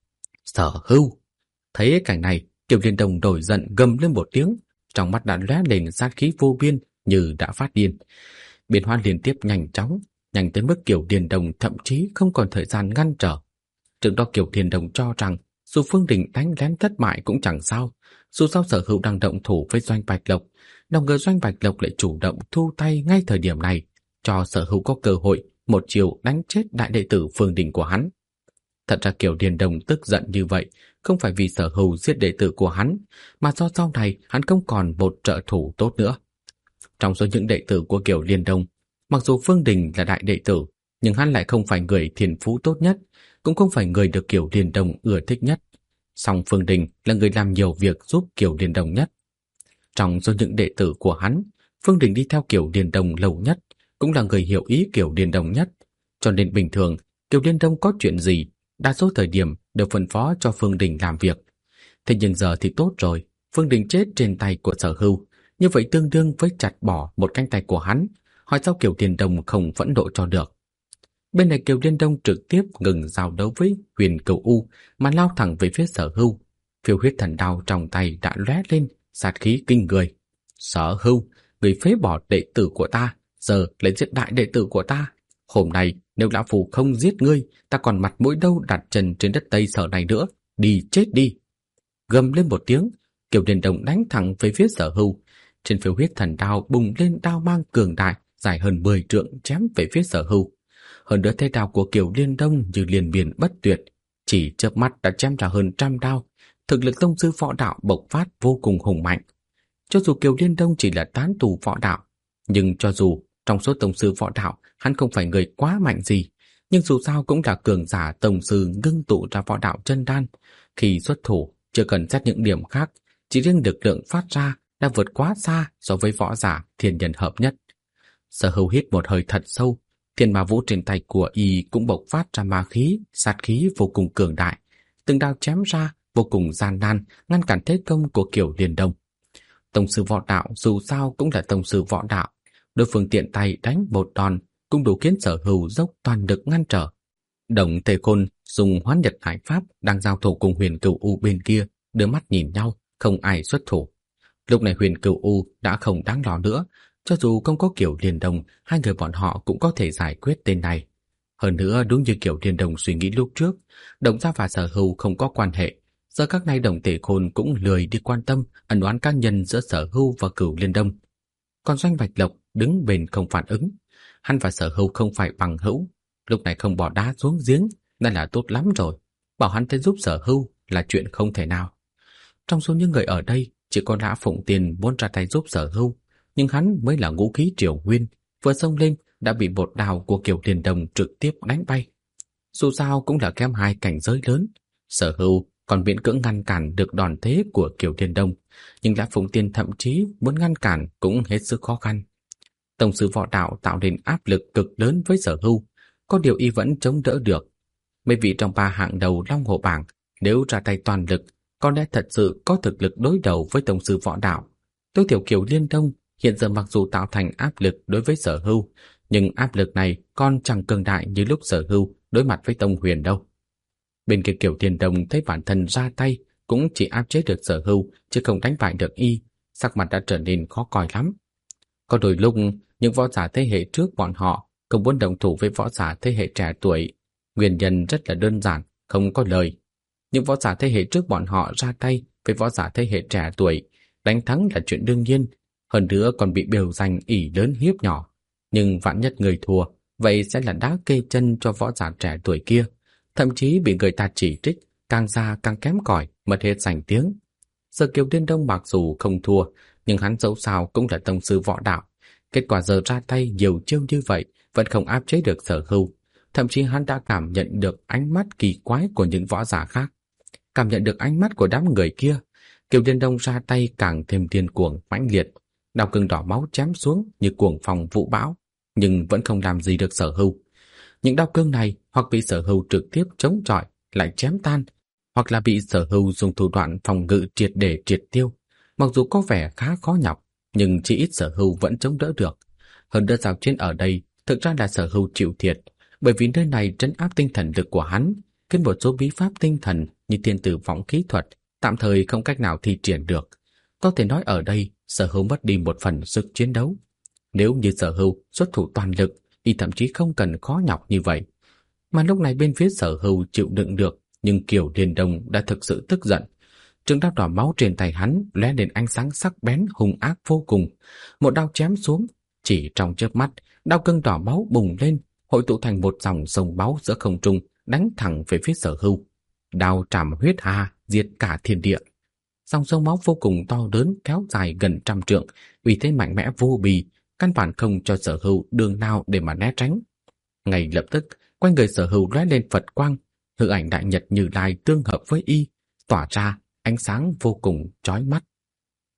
Sở Hưu thấy cảnh này, Kiều Liên Đồng nổi giận gầm lên một tiếng, trong mắt đã lóe lên sát khí vô biên như đã phát điên. Biến hóa liên tiếp nhanh chóng, nhanh tới mức Kiều Liên Đồng thậm chí không còn thời gian ngăn trở. Trước đó Kiều Liên Đồng cho rằng dù Phương Đình đánh lén thất bại cũng chẳng sao, dù sao Sở Hưu đang động thủ với Doanh Bạch Lộc, đồng ngờ Doanh Bạch Lộc lại chủ động thu tay ngay thời điểm này, cho Sở Hưu có cơ hội một chiều đánh chết đại đệ tử Phương Đình của hắn. Thật ra Kiều Liên Đồng tức giận như vậy không phải vì Sở Hưu giết đệ tử của hắn, mà do sau này hắn không còn một trợ thủ tốt nữa. Trong số những đệ tử của Kiều Liên Đồng, mặc dù Phương Đình là đại đệ tử, nhưng hắn lại không phải người thiên phú tốt nhất, cũng không phải người được Kiều Liên Đồng ưa thích nhất. Song Phương Đình là người làm nhiều việc giúp Kiều Liên Đồng nhất. Trong số những đệ tử của hắn, Phương Đình đi theo Kiều Liên Đồng lâu nhất, cũng là người hiểu ý Kiều Liên Đồng nhất. Cho nên bình thường, Kiều Liên Đồng có chuyện gì, đa số thời điểm đều phân phó cho Phương Đình làm việc. Thế nhưng giờ thì tốt rồi, Phương Đình chết trên tay của Sở Hưu, như vậy tương đương với chặt bỏ một cánh tay của hắn, hỏi sao Kiều Liên Đồng không phẫn nộ cho được. Bên này Kiều Liên Đồng trực tiếp ngừng giao đấu với Huyền Cửu U mà lao thẳng về phía Sở Hưu. Phiêu huyết thần đao trong tay đã lóe lên, sát khí kinh người. Sở Hưu, người phế bỏ đệ tử của ta, giờ lại giết đại đệ tử của ta. Hôm nay nếu lão phù không giết ngươi, ta còn mặt mũi đâu đặt chân trên đất Tây Sở này nữa. Đi chết đi! Gầm lên một tiếng, Kiều Liên Đồng đánh thẳng về phía Sở Hưu. Trên phiêu huyết thần đao bùng lên đao mang cường đại, dài hơn 10 trượng chém về phía Sở Hưu. Hơn nữa thế đao của Kiều Liên Đông như liên miên bất tuyệt, chỉ chớp mắt đã chém ra hơn 100 đao. Thực lực tông sư võ đạo bộc phát vô cùng hùng mạnh. Cho dù Kiều Liên Đông chỉ là tán tu võ đạo, nhưng cho dù trong số tông sư võ đạo hắn không phải người quá mạnh gì, nhưng dù sao cũng là cường giả tông sư ngưng tụ ra võ đạo chân đan. Khi xuất thủ, chưa cần xét những điểm khác, chỉ riêng lực lượng phát ra đã vượt quá xa so với võ giả thiên nhân hợp nhất. Sở Hưu hít một hơi thật sâu, thiên ma vũ trên tay của y cũng bộc phát ra ma khí, sát khí vô cùng cường đại, từng đao chém ra vô cùng gian nan, ngăn cản thế công của Kiều Liên Đông. Tông sư võ đạo dù sao cũng là tông sư võ đạo, đối phương tiện tay đánh một đòn cũng đủ khiến Sở Hưu dốc toàn lực ngăn trở. Đồng Tề Khôn dùng Hoán Nhật Hải Pháp đang giao thủ cùng Huyền Cửu U bên kia, đưa mắt nhìn nhau, không ai xuất thủ. Lúc này Huyền Cửu U đã không đáng lo nữa, cho dù không có Kiều Liên Đông, hai người bọn họ cũng có thể giải quyết tên này. Hơn nữa đúng như kiểu Điền Đồng suy nghĩ lúc trước, Đồng gia và Sở Hưu không có quan hệ. Giờ các nay Đồng Tể Khôn cũng lười đi quan tâm ân oán cá nhân giữa Sở Hưu và Cửu Liên Đông. Còn Doanh Bạch Lộc đứng bên không phản ứng. Hắn và Sở Hưu không phải bằng hữu, lúc này không bỏ đá xuống giếng đã là tốt lắm rồi. Bảo hắn tới giúp Sở Hưu là chuyện không thể nào. Trong số những người ở đây, chỉ có Lã Phụng Tiên muốn ra tay giúp Sở Hưu, nhưng hắn mới là ngũ khí triều nguyên, vừa xông lên đã bị một đào của Kiều Điền Đồng trực tiếp đánh bay. Dù sao cũng là kém hai cảnh giới lớn, Sở Hưu còn miễn cưỡng ngăn cản được đòn thế của Kiều Điền Đông, nhưng Lã Phụng Tiên thậm chí muốn ngăn cản cũng hết sức khó khăn. Tổng sư võ đạo tạo nên áp lực cực lớn với Sở Hưu, có điều y vẫn chống đỡ được. Mấy vị trong ba hạng đầu Long Hồ bảng nếu ra tay toàn lực, có lẽ thật sự có thực lực đối đầu với tổng sư võ đạo. Tối thiểu Kiều Liên Đông hiện giờ mặc dù tạo thành áp lực đối với Sở Hưu, nhưng áp lực này còn chẳng cường đại như lúc Sở Hưu đối mặt với Tông Huyền đâu. Bên kia Kiều Thiên Đông thấy bản thân ra tay cũng chỉ áp chế được Sở Hưu chứ không đánh bại được y, sắc mặt đã trở nên khó coi lắm. Có đôi lúc những võ giả thế hệ trước bọn họ không muốn đồng thủ với võ giả thế hệ trẻ tuổi, nguyên nhân rất là đơn giản, không có lời. Những võ giả thế hệ trước bọn họ ra tay với võ giả thế hệ trẻ tuổi, đánh thắng là chuyện đương nhiên, hơn nữa còn bị biểu danh ỷ lớn hiếp nhỏ. Nhưng vạn nhất người thua, vậy sẽ là đá kê chân cho võ giả trẻ tuổi kia, thậm chí bị người ta chỉ trích, càng già càng kém cỏi, mất hết danh tiếng. Giờ Kiều Liên Đông mặc dù không thua, nhưng hắn dẫu sao cũng là tông sư võ đạo. Kết quả giờ ra tay nhiều chiêu như vậy vẫn không áp chế được Sở Hưu. Thậm chí hắn đã cảm nhận được ánh mắt kỳ quái của những võ giả khác. Cảm nhận được ánh mắt của đám người kia, Kiều Liên Đông ra tay càng thêm điên cuồng mãnh liệt. Đao cương đỏ máu chém xuống như cuồng phong vũ bão, nhưng vẫn không làm gì được Sở Hưu. Những đao cương này hoặc bị Sở Hưu trực tiếp chống chọi lại chém tan, hoặc là bị Sở Hưu dùng thủ đoạn phòng ngự triệt để triệt tiêu. Mặc dù có vẻ khá khó nhọc, nhưng chỉ ít Sở Hưu vẫn chống đỡ được. Hơn nữa giao chiến ở đây thực ra là Sở Hưu chịu thiệt, bởi vì nơi này trấn áp tinh thần lực của hắn, khiến một số bí pháp tinh thần như thiên tử võng khí thuật tạm thời không cách nào thi triển được. Có thể nói ở đây Sở Hưu mất đi một phần sức chiến đấu. Nếu như Sở Hưu xuất thủ toàn lực, y thậm chí không cần khó nhọc như vậy. Mà lúc này bên phía Sở Hưu chịu đựng được, nhưng Kiều Liên Đông đã thực sự tức giận. Trường đao đỏ máu trên tay hắn lóe lên ánh sáng sắc bén hung ác vô cùng. Một đao chém xuống, chỉ trong chớp mắt, đao cương đỏ máu bùng lên, hội tụ thành một dòng sông máu giữa không trung, đánh thẳng về phía Sở Hưu. Đao trảm huyết hà, diệt cả thiên địa. Dòng sông máu vô cùng to lớn kéo dài gần 100 trượng, uy thế mạnh mẽ vô bì, căn bản không cho Sở Hưu đường nào để mà né tránh. Ngay lập tức, quanh người Sở Hưu lóe lên Phật quang, hư ảnh đại nhật Như Lai tương hợp với y, tỏa ra ánh sáng vô cùng chói mắt.